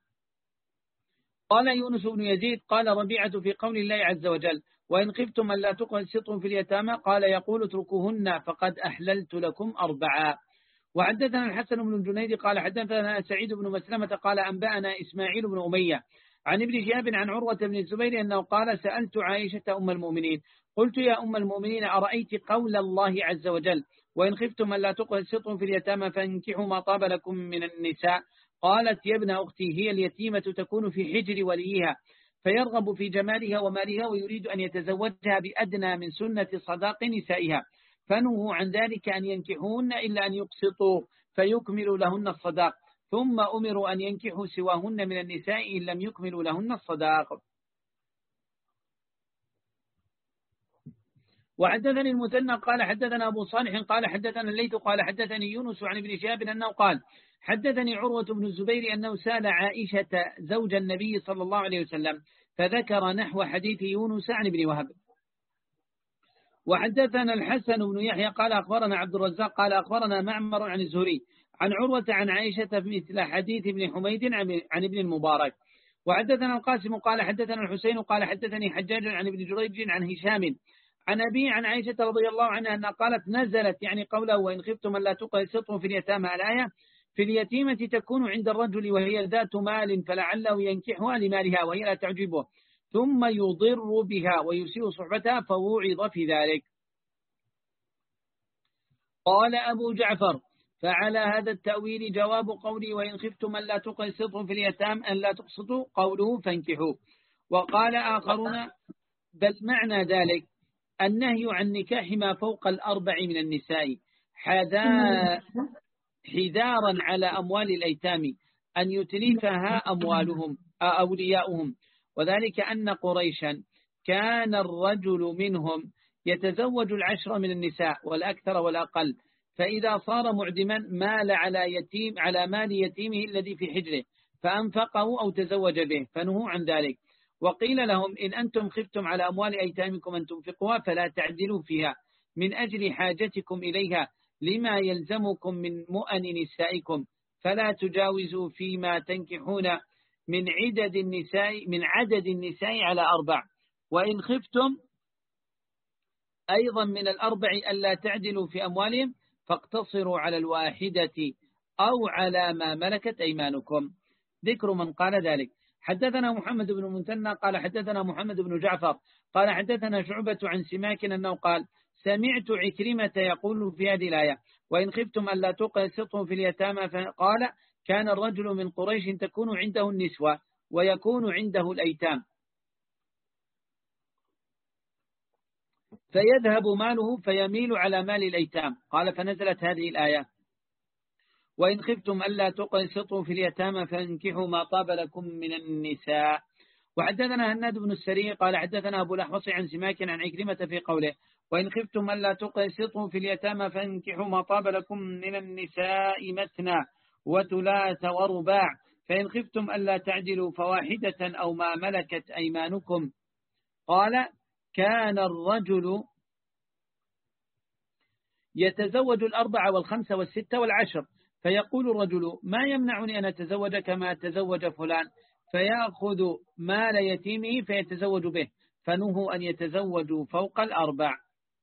قال يونس بن يزيد قال ربيعة في قول الله عز وجل وإن خفتم أن لا تقسطوا في اليتامى قال يقول اتركوهن فقد أحللت لكم أربعا. وحدثنا الحسن بن الجنيد قال حدثنا سعيد بن مسلمة قال أنبأنا إسماعيل بن أمية عن ابن شهاب عن عروة بن الزبير أنه قال سألت عائشة أم المؤمنين قلت يا أم المؤمنين أرأيت قول الله عز وجل وإن خفتم أن لا تقسطوا في اليتامى فانكحوا ما طاب لكم من النساء، قالت يا ابن أختي هي اليتيمة تكون في حجر وليها فيرغب في جمالها ومالها ويريد أن يتزوجها بأدنى من سنة صداق نسائها، فنهوا عن ذلك أن ينكحون إلا أن يقسطوا فيكملوا لهن الصداق، ثم أمروا أن ينكحوا سواهن من النساء إن لم يكملوا لهن الصداق. وحدثني المثنى قال حدثنا أبو صالح قال حدثنا الليث قال حدثني يونس عن ابن شهاب أنه قال حدثني عروة بن الزبير أنه سأل عائشة زوج النبي صلى الله عليه وسلم فذكر نحو حديث يونس عن ابن وهب. وحدثنا الحسن بن يحيى قال أخبرنا عبد الرزاق قال أخبرنا معمر عن الزهري عن عروة عن عائشة مثل حديث ابن حميد عن ابن المبارك. وحدثنا القاسم قال حدثنا الحسين قال حدثني حجاج عن ابن جريج عن هشام عن أبي عن عائشة رضي الله عنها أنها قالت نزلت يعني قوله وإن خفتم أن لا تقسطوا في اليتامى الآية في اليتيمة تكون عند الرجل وهي ذات مال فلعله ينكحها لمالها وهي لا تعجبه ثم يضر بها ويسيء صحبتها فوعظ في ذلك. قال أبو جعفر فعلى هذا التأويل جواب قولي وإن خفتم أن لا تقسطوا في اليتامى أن لا تقسطوا قوله فانكحوا. وقال آخرون بل معنى ذلك النهي عن نكاح ما فوق الأربع من النساء حذارا على أموال الأيتام أن يتلفها أموالهم أولياؤهم، وذلك أن قريشا كان الرجل منهم يتزوج العشر من النساء والأكثر والأقل، فإذا صار معدما مال على يتيم على مال يتيمه الذي في حجره فأنفقه أو تزوج به، فنهوا عن ذلك. وقيل لهم إن أنتم خفتم على أموال أيتامكم أن تنفقوها فلا تعدلوا فيها من أجل حاجتكم إليها لما يلزمكم من مؤن نسائكم، فلا تجاوزوا فيما تنكحون من عدد النساء من عدد النساء على أربع، وإن خفتم أيضا من الأربع ألا تعدلوا في أموالهم فاقتصروا على الواحدة أو على ما ملكت أيمانكم. ذكر من قال ذلك. حدثنا محمد بن المثنى قال حدثنا محمد بن جعفر قال حدثنا شعبة عن سماك أنه قال سمعت عكرمة يقول في هذه الآية وإن خفتم ألا تقسطوا في اليتامى، فقال كان الرجل من قريش تكون عنده النسوة ويكون عنده الأيتام فيذهب ماله فيميل على مال الأيتام، قال فنزلت هذه الآية وإن خفتم ألا تقسطوا في اليتامى فانكحوا ما طاب لكم من النساء. وحدثنا هناد بن السري قال حدثنا أبو الأحوص عن سماك عن عكرمة في قوله وإن خفتم ألا تقسطوا في اليتامى فانكحوا ما طاب لكم من النساء مثنى وثلاث ورباع، فإن خفتم ألا تعدلوا فواحدة أو ما ملكت أيمانكم قال كان الرجل يتزوج الأربعة والخمسة والستة والعشر، فيقول الرجل ما يمنعني أن أتزوج كما تزوج فلان، فيأخذ مال يتيمه فيتزوج به، فنهوا أن يتزوجوا فوق الأربع.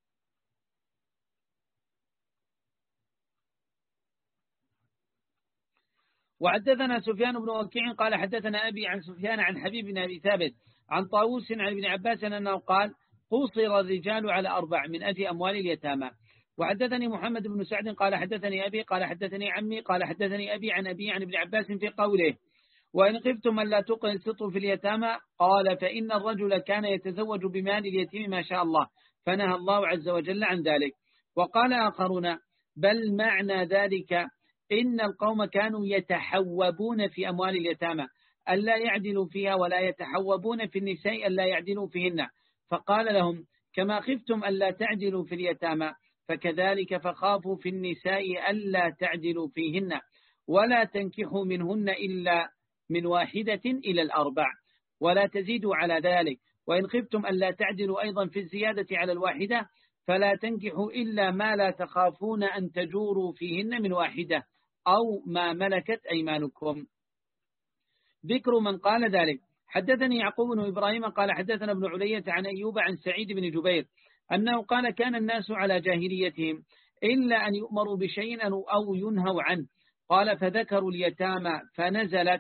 وحدثنا سفيان بن وكيع قال حدثنا أبي عن سفيان عن حبيب بن أبي ثابت عن طاووس عن ابن عباس أنه قال قصر الرجال على أربع من أجل أموال اليتامى. وحدثني محمد بن سعد قال حدثني أبي قال حدثني عمي قال حدثني أبي عن أبي عن ابن عباس في قوله وإن خفتم ألا تقسطوا في اليتامى قال فإن الرجل كان يتزوج بمال اليتيم ما شاء الله، فنهى الله عز وجل عن ذلك. وقال آخرون بل معنى ذلك إن القوم كانوا يتحوبون في أموال اليتامى ألا يعدلوا فيها، ولا يتحوبون في النساء ألا يعدلوا فيهن، فقال لهم كما خفتم ألا تعدلوا في اليتامى فكذلك فخافوا في النساء ألا تعدلوا فيهن، ولا تنكحوا منهن إلا من واحدة إلى الأربع ولا تزيدوا على ذلك، وإن خفتم ألا تعدلوا أيضا في الزيادة على الواحدة فلا تنكحوا إلا ما لا تخافون أن تجوروا فيهن من واحدة أو ما ملكت أيمانكم. ذكر من قال ذلك. حدثني يعقوب بن إبراهيم قال حدثنا ابن علية عن أيوب عن سعيد بن جبير أنه قال كان الناس على جاهليتهم إلا أن يؤمروا بشيء أو ينهوا عنه، قال فذكروا اليتامى فنزلت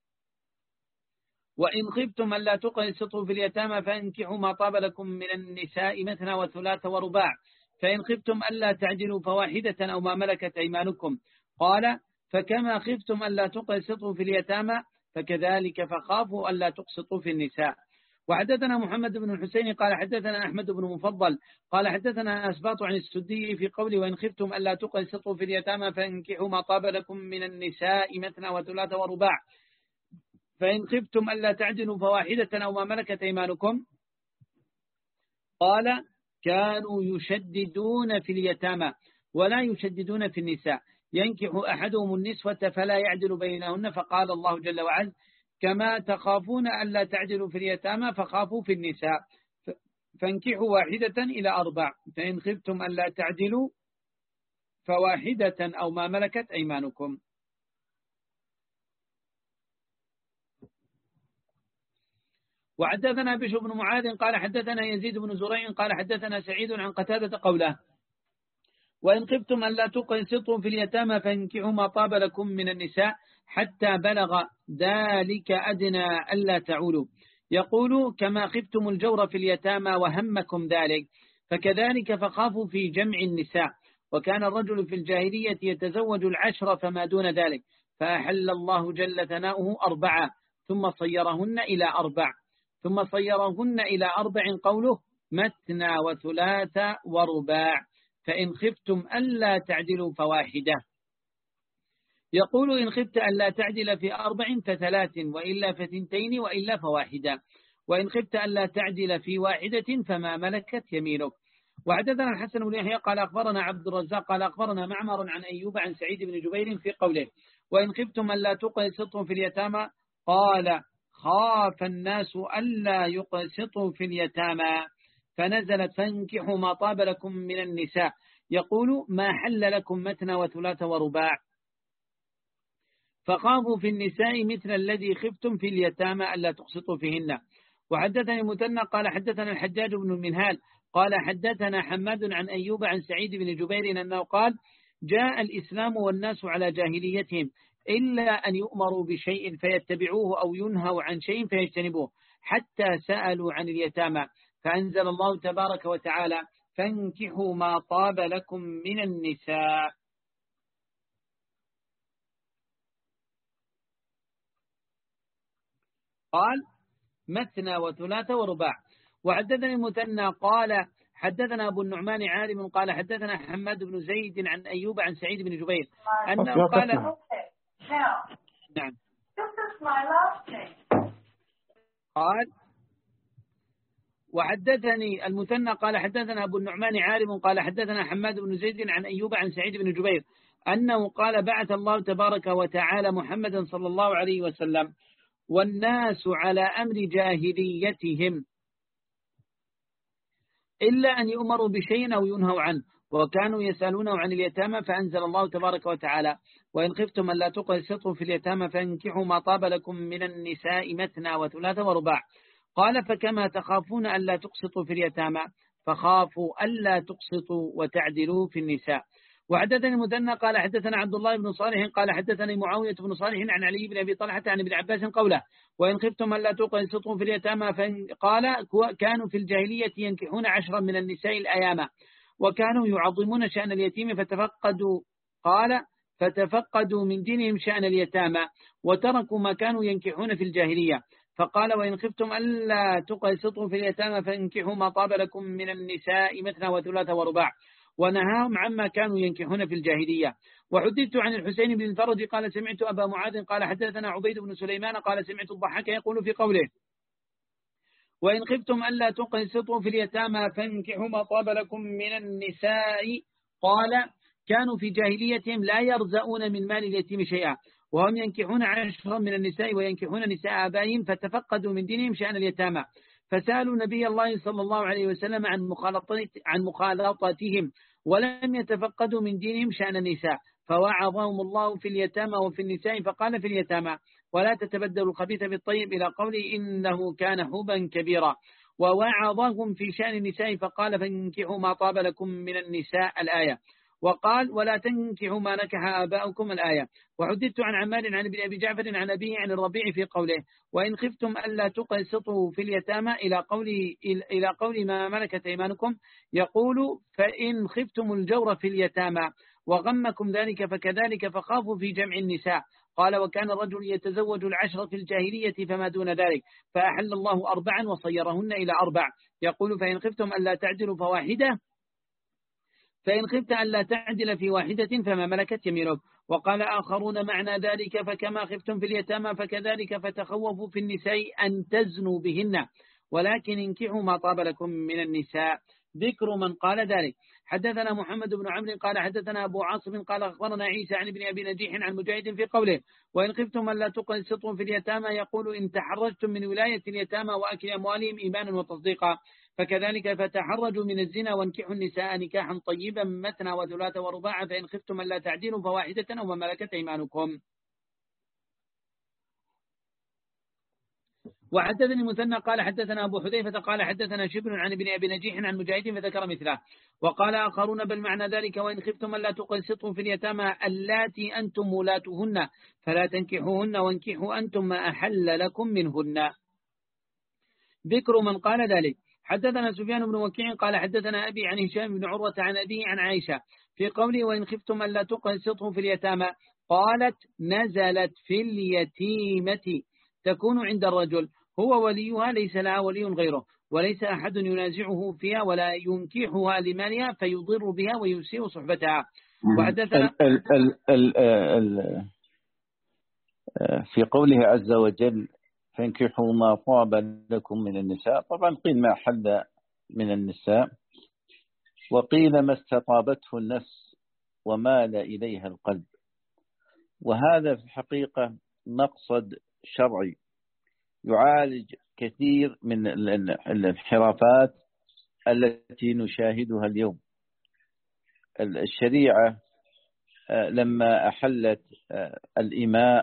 وإن خفتم ألا تقسطوا في اليتامى فانكحوا ما طاب لكم من النساء مثنى وثلاث ورباع، فإن خفتم ألا تعدلوا فواحدة أو ما ملكت أيمانكم، قال فكما خفتم ألا تقسطوا في اليتامى فكذلك فخافوا ألا تقسطوا في النساء. وحدثنا محمد بن الحسين قال حدثنا أحمد بن مفضل قال حدثنا أسباط عن السدي في قوله وإن خفتم ألا تقسطوا في اليتامى فانكحوا ما طاب لكم من النساء مثنى وثلاث ورباع، فإن خفتم ألا تعدلوا فواحدة أو ما ملكت أيمانكم، قال كانوا يشددون في اليتامى ولا يشددون في النساء، ينكح أحدهم النسوة فلا يعدل بينهن، فقال الله جل وعلا كما تخافون ألا تعدلوا في اليتامى فخافوا في النساء فانكحوا واحدة إلى أربع، فإن خفتم ألا تعدلوا فواحدة أو ما ملكت أيمانكم. وحدثنا بشر بن معاذ قال حدثنا يزيد بن زريع قال حدثنا سعيد عن قتادة قوله وإن خفتم ألا تقسطوا في اليتامى فانكحوا ما طاب لكم من النساء حتى بلغ ذلك أدنى ألا تعولوا، يقول كما خفتم الجور في اليتامى وهمكم ذلك فكذلك فخافوا في جمع النساء، وكان الرجل في الجاهلية يتزوج العشر فما دون ذلك، فأحل الله جل ثناؤه أربعة ثم صيرهن إلى أربع ثم صيرهن إلى أربع قوله مثنى وثلاث ورباع، فإن خفتم ألا تعدلوا فواحدة، يقول إن خفت ألا تعدل في أربع فثلاث وإلا فثنتين وإلا فواحدة، وإن خفت ألا تعدل في واحدة فما ملكت يمينك. وحدثنا الحسن بن يحيى قال أخبرنا عبد الرزاق قال أخبرنا معمر عن أيوب عن سعيد بن جبير في قوله وإن خفتم ألا تقسطوا في اليتامى قال خاف الناس ألا يقسطوا في اليتامى فنزلت فانكحوا ما طاب لكم من النساء، يقول ما حل لكم مثنى وثلاث ورباع، فخافوا في النساء مثل الذي خفتم في اليتامى ألا تقسطوا فيهن. وحدثني مثنى قال حدثنا الحجاج بن المنهال قال حدثنا حماد عن أيوب عن سعيد بن جبير أنه قال جاء الإسلام والناس على جاهليتهم إلا أن يؤمروا بشيء فيتبعوه أو ينهوا عن شيء فيجتنبوه، حتى سألوا عن اليتامى فأنزل الله تبارك وتعالى فانكحوا ما طاب لكم من النساء. قال مثنى وثلاث ورباع. وحدثني مثنى قال حدثنا أبو النعمان عارم قال حدثنا حماد بن زيد عن أيوب عن سعيد بن جبير أنه قال نعم قال وحدثني المثنى قال حدثنا أبو النعمان عارم قال حدثنا حماد بن زيد عن أيوب عن سعيد بن جبير أنه قال بعث الله تبارك وتعالى محمدا صلى الله عليه وسلم والناس على أمر جاهليتهم إلا أن يؤمروا بشيء أو ينهوا عنه، وكانوا يسألونه عن اليتامى فأنزل الله تبارك وتعالى: وإن خفتم ألا تقسطوا في اليتامى فانكحوا ما طاب لكم من النساء مثنى وثلاث ورباع. قال: فكما تخافون ألا تقسطوا في اليتامى فخافوا ألا تقسطوا وتعدلوا في النساء. وحدثني المثنى قال حدثنا عبد الله بن صالح قال حدثني معاوية بن صالح عن علي بن أبي طلحة عن ابن عباس قوله: وإن خفتم ألا تقسطوا في اليتامى قال: كانوا في الجاهلية ينكحون عشرا من النساء الأيام، وكانوا يعظمون شأن اليتيم فتفقدوا قال فتفقدوا من دينهم شأن اليتامى وتركوا ما كانوا ينكحون في الجاهلية. فقال: وإن خفتم ألا تقسطوا في اليتامى فانكحوا ما طاب لكم من النساء مثنى وثلاث ورباع، ونهاهم عما كانوا ينكحون في الجاهلية. وحدثت عن الحسين بن الفرج قال: سمعت أبا معاذ قال حدثنا عبيد بن سليمان قال: سمعت الضحاك يقول في قوله: وإن خفتم ألا تقسطوا في اليتامى فانكحوا ما طاب لكم من النساء قال: كانوا في جاهليتهم لا يرزقون من مال اليتيم شيئا، وهم ينكحون عشرا من النساء وينكحون نساء آبائهم، فتفقدوا من دينهم شأن اليتامى، فسألوا نبي الله صلى الله عليه وسلم عن عن مخالطتهم، ولم يتفقدوا من دينهم شأن النساء، فوعظهم الله في اليتامى وفي النساء، فقال: في اليتامى: ولا تتبدلوا الخبيث بالطيب، إلى قوله: إنه كان حوبا كبيرا. ووعظهم في شأن النساء فقال: فانكحوا ما طاب لكم من النساء الآية، وقال: ولا تنكحوا ما نكح آباؤكم الآية. وحدثت عن عمار عن ابن أبي جعفر عن أبيه عن الربيع في قوله: وإن خفتم ألا تقسطوا في اليتامى، إلى قول إلى قول ما ملكت أيمانكم، يقول: فإن خفتم الجور في اليتامى وغمكم ذلك فكذلك فخافوا في جمع النساء. قال: وكان الرجل يتزوج العشر في الجاهلية فما دون ذلك، فأحل الله أربعا وصيرهن إلى أربع. يقول: فإن خفتم ألا تعدلوا فواحدة فإن خفت ألا تعدل في واحدة فما ملكت يمينك. وقال آخرون: معنى ذلك فكما خفتم في اليتامى فكذلك فتخوفوا في النساء أن تزنوا بهن، ولكن انكحوا ما طاب لكم من النساء. ذكر من قال ذلك. حدثنا محمد بن عمرو قال حدثنا أبو عاصم قال أخبرنا عيسى عن ابن أبي نجيح عن مجاهد في قوله: وإن خفتم ألا تقسطوا في اليتامى، يقول: إن تحرجتم من ولاية اليتامى وأكل أموالهم إيمانا وتصديقا، فكذلك فتحرجوا من الزنا وانكحوا النساء نكاحا طيبا مثنى وثلاث ورباع، فإن خفتم ألا تعدلوا فواحدة أو ما ملكت أيمانكم. وحدثني المثنى قال حدثنا أبو حذيفة قال حدثنا شبر عن ابن أبي نجيح عن مجاهد فذكر مثله. وقال آخرون: بل معنى ذلك وإن خفتم ألا تقسطوا في اليتامى اللاتي أنتم ولاتهن فلا تنكحوهن وانكحوا أنتم ما أحل لكم منهن. ذكر من قال ذلك. حدثنا سفيان بن وكيع قال حدثنا أبي عن هشام بن عروة عن أبيه عن عائشة في قوله: وإن خفتم ألا تقسطوا في اليتامى، قالت: نزلت في اليتيمة تكون عند الرجل، هو وليها ليس لها ولي غيره، وليس أحد ينازعه فيها ولا ينكحها لمالها فيضر بها ويسيء صحبتها. وحدثنا
ال ال ال ال في قوله عز وجل: فانكحوا ما طاب لكم من النساء، طبعا قيل ما حل من النساء، وقيل ما استطابته النفس ومال إليها القلب، وهذا في الحقيقة مقصد شرعي يعالج كثير من الانحرافات التي نشاهدها اليوم. الشريعة لما أحلت الإماء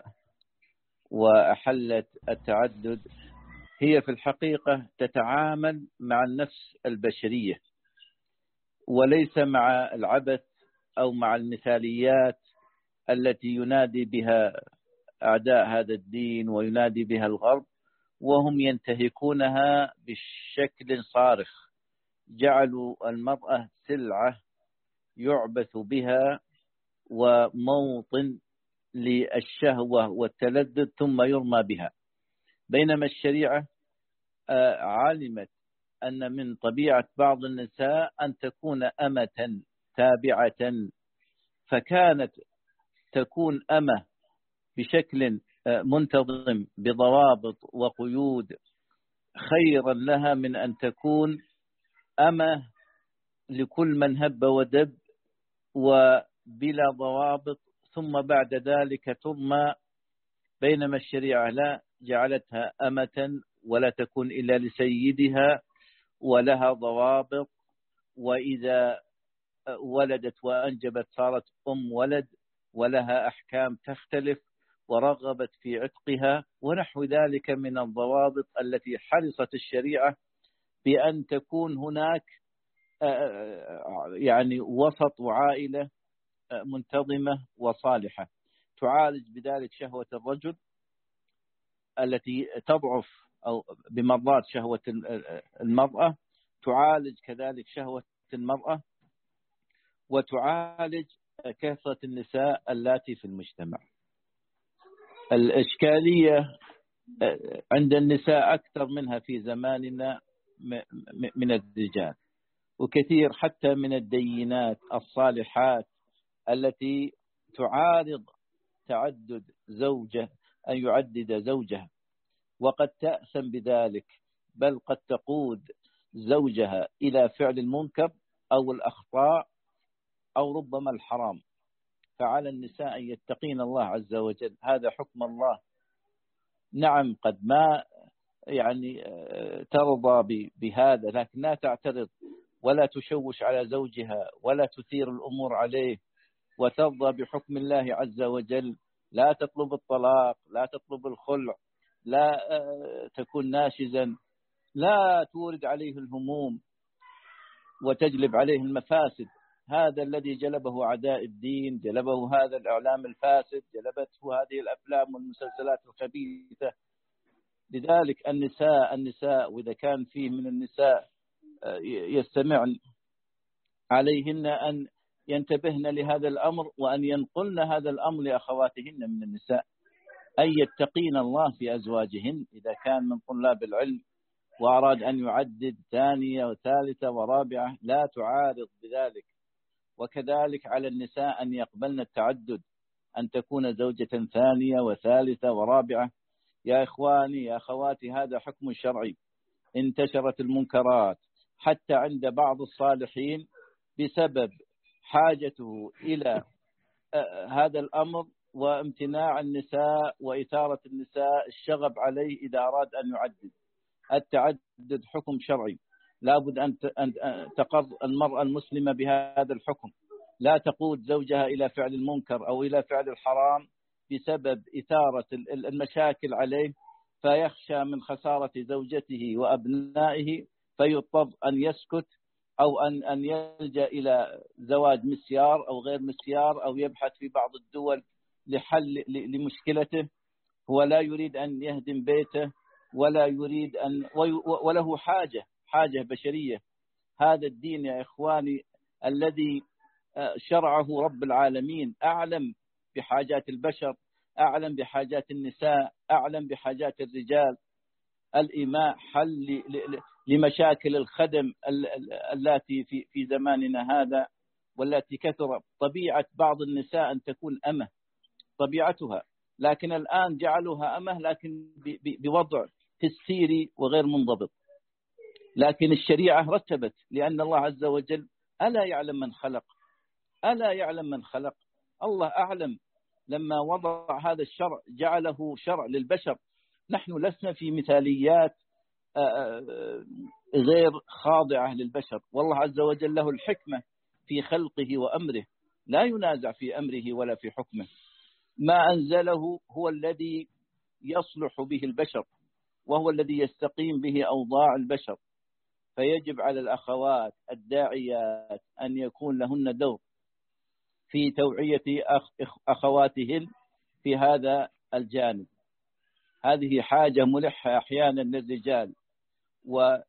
وأحلت التعدد، هي في الحقيقة تتعامل مع النفس البشرية وليس مع العبث أو مع المثاليات التي ينادي بها أعداء هذا الدين وينادي بها الغرب، وهم ينتهكونها بشكل صارخ. جعلوا المرأة سلعة يعبث بها وموطن للشهوة والتلذذ ثم يرمى بها، بينما الشريعة علمت أن من طبيعة بعض النساء أن تكون أمة تابعة، فكانت تكون أمة بشكل منتظم بضوابط وقيود خيرا لها من أن تكون أمة لكل من هب ودب وبلا ضوابط ثم بعد ذلك ترمى. بينما الشريعة لا، جعلتها أمة ولا تكون إلا لسيدها ولها ضوابط وإذا ولدت وأنجبت صارت أم ولد ولها أحكام تختلف، ورغبت في عتقها، ونحو ذلك من الضوابط التي حرصت الشريعة بأن تكون هناك يعني وسط وعائلة منتظمة وصالحة تعالج بذلك شهوة الرجل التي تضعف أو بمرات شهوة المرأة، تعالج كذلك شهوة المرأة، وتعالج كثرة النساء اللاتي في المجتمع. الإشكالية عند النساء أكثر منها في زماننا من الرجال، وكثير حتى من الدينات الصالحات التي تعارض تعدد زوجة أن يعدد زوجها، وقد تأثم بذلك، بل قد تقود زوجها إلى فعل المنكر أو الأخطاء أو ربما الحرام. فعلى النساء أن يتقين الله عز وجل، هذا حكم الله. نعم قد ما يعني ترضى بهذا، لكن لا تعترض ولا تشوش على زوجها ولا تثير الأمور عليه، وترضى بحكم الله عز وجل. لا تطلب الطلاق، لا تطلب الخلع، لا تكون ناشزا، لا تورد عليه الهموم وتجلب عليه المفاسد. هذا الذي جلبه أعداء الدين، جلبه هذا الإعلام الفاسد، جلبته هذه الأفلام والمسلسلات الخبيثة. لذلك النساء النساء وإذا كان فيه من النساء يستمعن، عليهن أن ينتبهن لهذا الأمر، وأن ينقلن هذا الأمر لأخواتهن من النساء، أن يتقين الله في أزواجهن. إذا كان من طلاب العلم وأراد أن يعدد ثانية وثالثة ورابعة لا تعارض بذلك. وكذلك على النساء أن يقبلن التعدد، أن تكون زوجة ثانية وثالثة ورابعة. يا إخواني يا أخواتي، هذا حكم شرعي. انتشرت المنكرات حتى عند بعض الصالحين بسبب حاجته إلى هذا الأمر، وامتناع النساء وإثارة النساء الشغب عليه إذا أراد أن يعدد. التعدد حكم شرعي، لابد أن تقر المرأة المسلمة بهذا الحكم، لا تقود زوجها إلى فعل المنكر أو إلى فعل الحرام بسبب إثارة المشاكل عليه، فيخشى من خسارة زوجته وأبنائه فيضطر أن يسكت، أو أن أن يلجأ إلى زواج مسيار أو غير مسيار، أو يبحث في بعض الدول لحل لمشكلته. هو لا يريد أن يهدم بيته، ولا يريد أن وله حاجة حاجة بشرية. هذا الدين يا إخواني الذي شرعه رب العالمين أعلم بحاجات البشر، أعلم بحاجات النساء، أعلم بحاجات الرجال. الإيماء حل لمشاكل الخدم التي في في زماننا هذا، والتي كثر. طبيعة بعض النساء أن تكون أمة، طبيعتها، لكن الآن جعلوها أمة لكن بوضع تسييري وغير منضبط. لكن الشريعة رتبت، لأن الله عز وجل ألا يعلم من خلق، ألا يعلم من خلق. الله أعلم لما وضع هذا الشرع جعله شرع للبشر. نحن لسنا في مثاليات غير خاضعة للبشر، والله عز وجل له الحكمة في خلقه وأمره، لا ينازع في أمره ولا في حكمه. ما أنزله هو الذي يصلح به البشر، وهو الذي يستقيم به أوضاع البشر. فيجب على الأخوات الداعيات أن يكون لهن دور في توعية أخواتهن في هذا الجانب. هذه حاجة ملحة أحيانا للرجال، وحل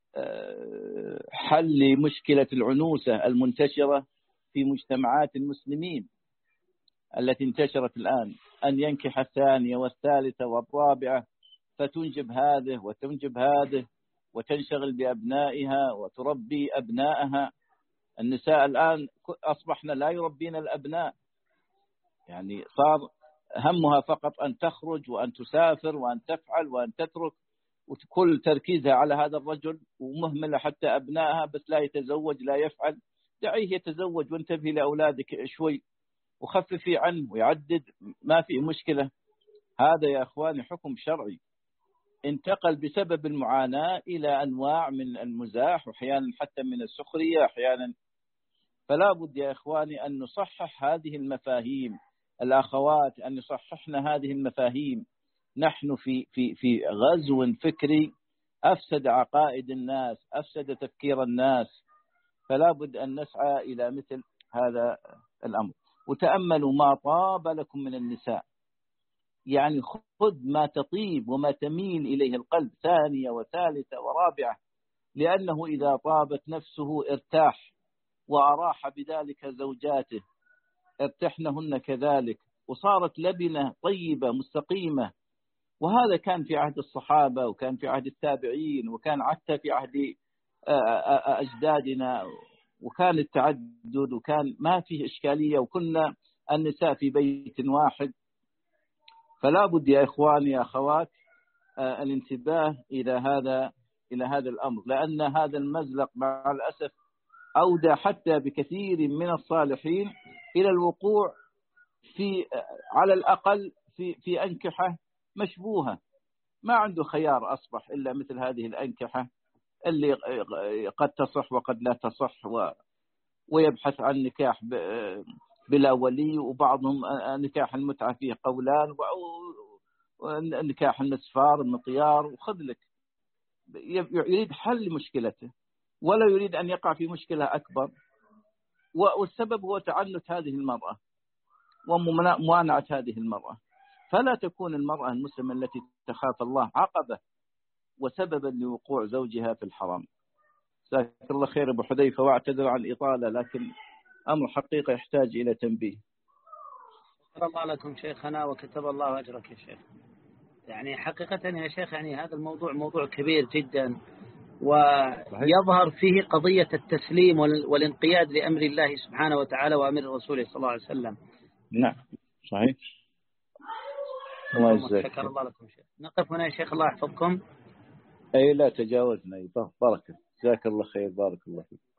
مشكلة العنوسة المنتشرة في مجتمعات المسلمين التي انتشرت الآن، أن ينكح الثانية والثالثة والرابعة، فتنجب هذه وتنجب هذه وتنشغل بأبنائها وتربي أبنائها. النساء الآن أصبحنا لا يربين الأبناء، يعني صار همها فقط أن تخرج وأن تسافر وأن تفعل وأن تترك، وكل تركيزها على هذا الرجل، ومهملة حتى أبنائها، بس لا يتزوج لا يفعل. دعيه يتزوج وانتبهي لأولادك شوي وخففي عنه ويعدد، ما في مشكلة. هذا يا أخواني حكم شرعي. انتقل بسبب المعاناة إلى أنواع من المزاح، وأحيانا حتى من السخرية أحيانا. فلا بد يا إخواني أن نصحح هذه المفاهيم، الأخوات أن يصححن هذه المفاهيم. نحن في في في غزو فكري أفسد عقائد الناس، أفسد تفكير الناس، فلا بد أن نسعى إلى مثل هذا الأمر. وتأملوا ما طاب لكم من النساء، يعني خذ ما تطيب وما تميل إليه القلب، ثانية وثالثة ورابعة، لأنه إذا طابت نفسه ارتاح، وأراح بذلك زوجاته ارتحنهن كذلك، وصارت لبنة طيبة مستقيمة. وهذا كان في عهد الصحابة، وكان في عهد التابعين، وكان حتى في عهد أجدادنا، وكان التعدد، وكان ما فيه إشكالية، وكنا النساء في بيت واحد. فلا بد يا إخواني يا أخوات الانتباه إلى هذا إلى هذا الأمر، لأن هذا المزلق مع الأسف أودى حتى بكثير من الصالحين إلى الوقوع في على الأقل في في أنكحة مشبوهة، ما عنده خيار أصبح إلا مثل هذه الأنكحة اللي قد تصح وقد لا تصح، و ويبحث عن نكاح بلا ولي، وبعضهم نكاح المتعة فيه قولان، ونكاح المسفار المطيار، وخذ لك يريد حل مشكلته ولا يريد أن يقع في مشكلة أكبر. والسبب هو تعنت هذه المرأة وممانعة هذه المرأة. فلا تكون المرأة المسلمة التي تخاف الله عقبة وسببا لوقوع زوجها في الحرام. جزاك الله خير أبو حذيفة، واعتذر عن الإطالة، لكن أمر حقيقة يحتاج إلى تنبيه.
شكر الله لكم شيخنا وكتب الله أجرك يا شيخ. يعني حقيقة يا شيخ يعني هذا الموضوع موضوع كبير جدا، ويظهر فيه قضية التسليم والانقياد لأمر الله سبحانه وتعالى وأمر رسوله صلى الله عليه وسلم.
نعم صحيح. الله يجزاك.
شكر الله لكم شيخ. نقف هنا يا شيخ، الله يحفظكم.
أي لا تجاوزنا، بركة. جزاك الله خير، بارك الله فيك.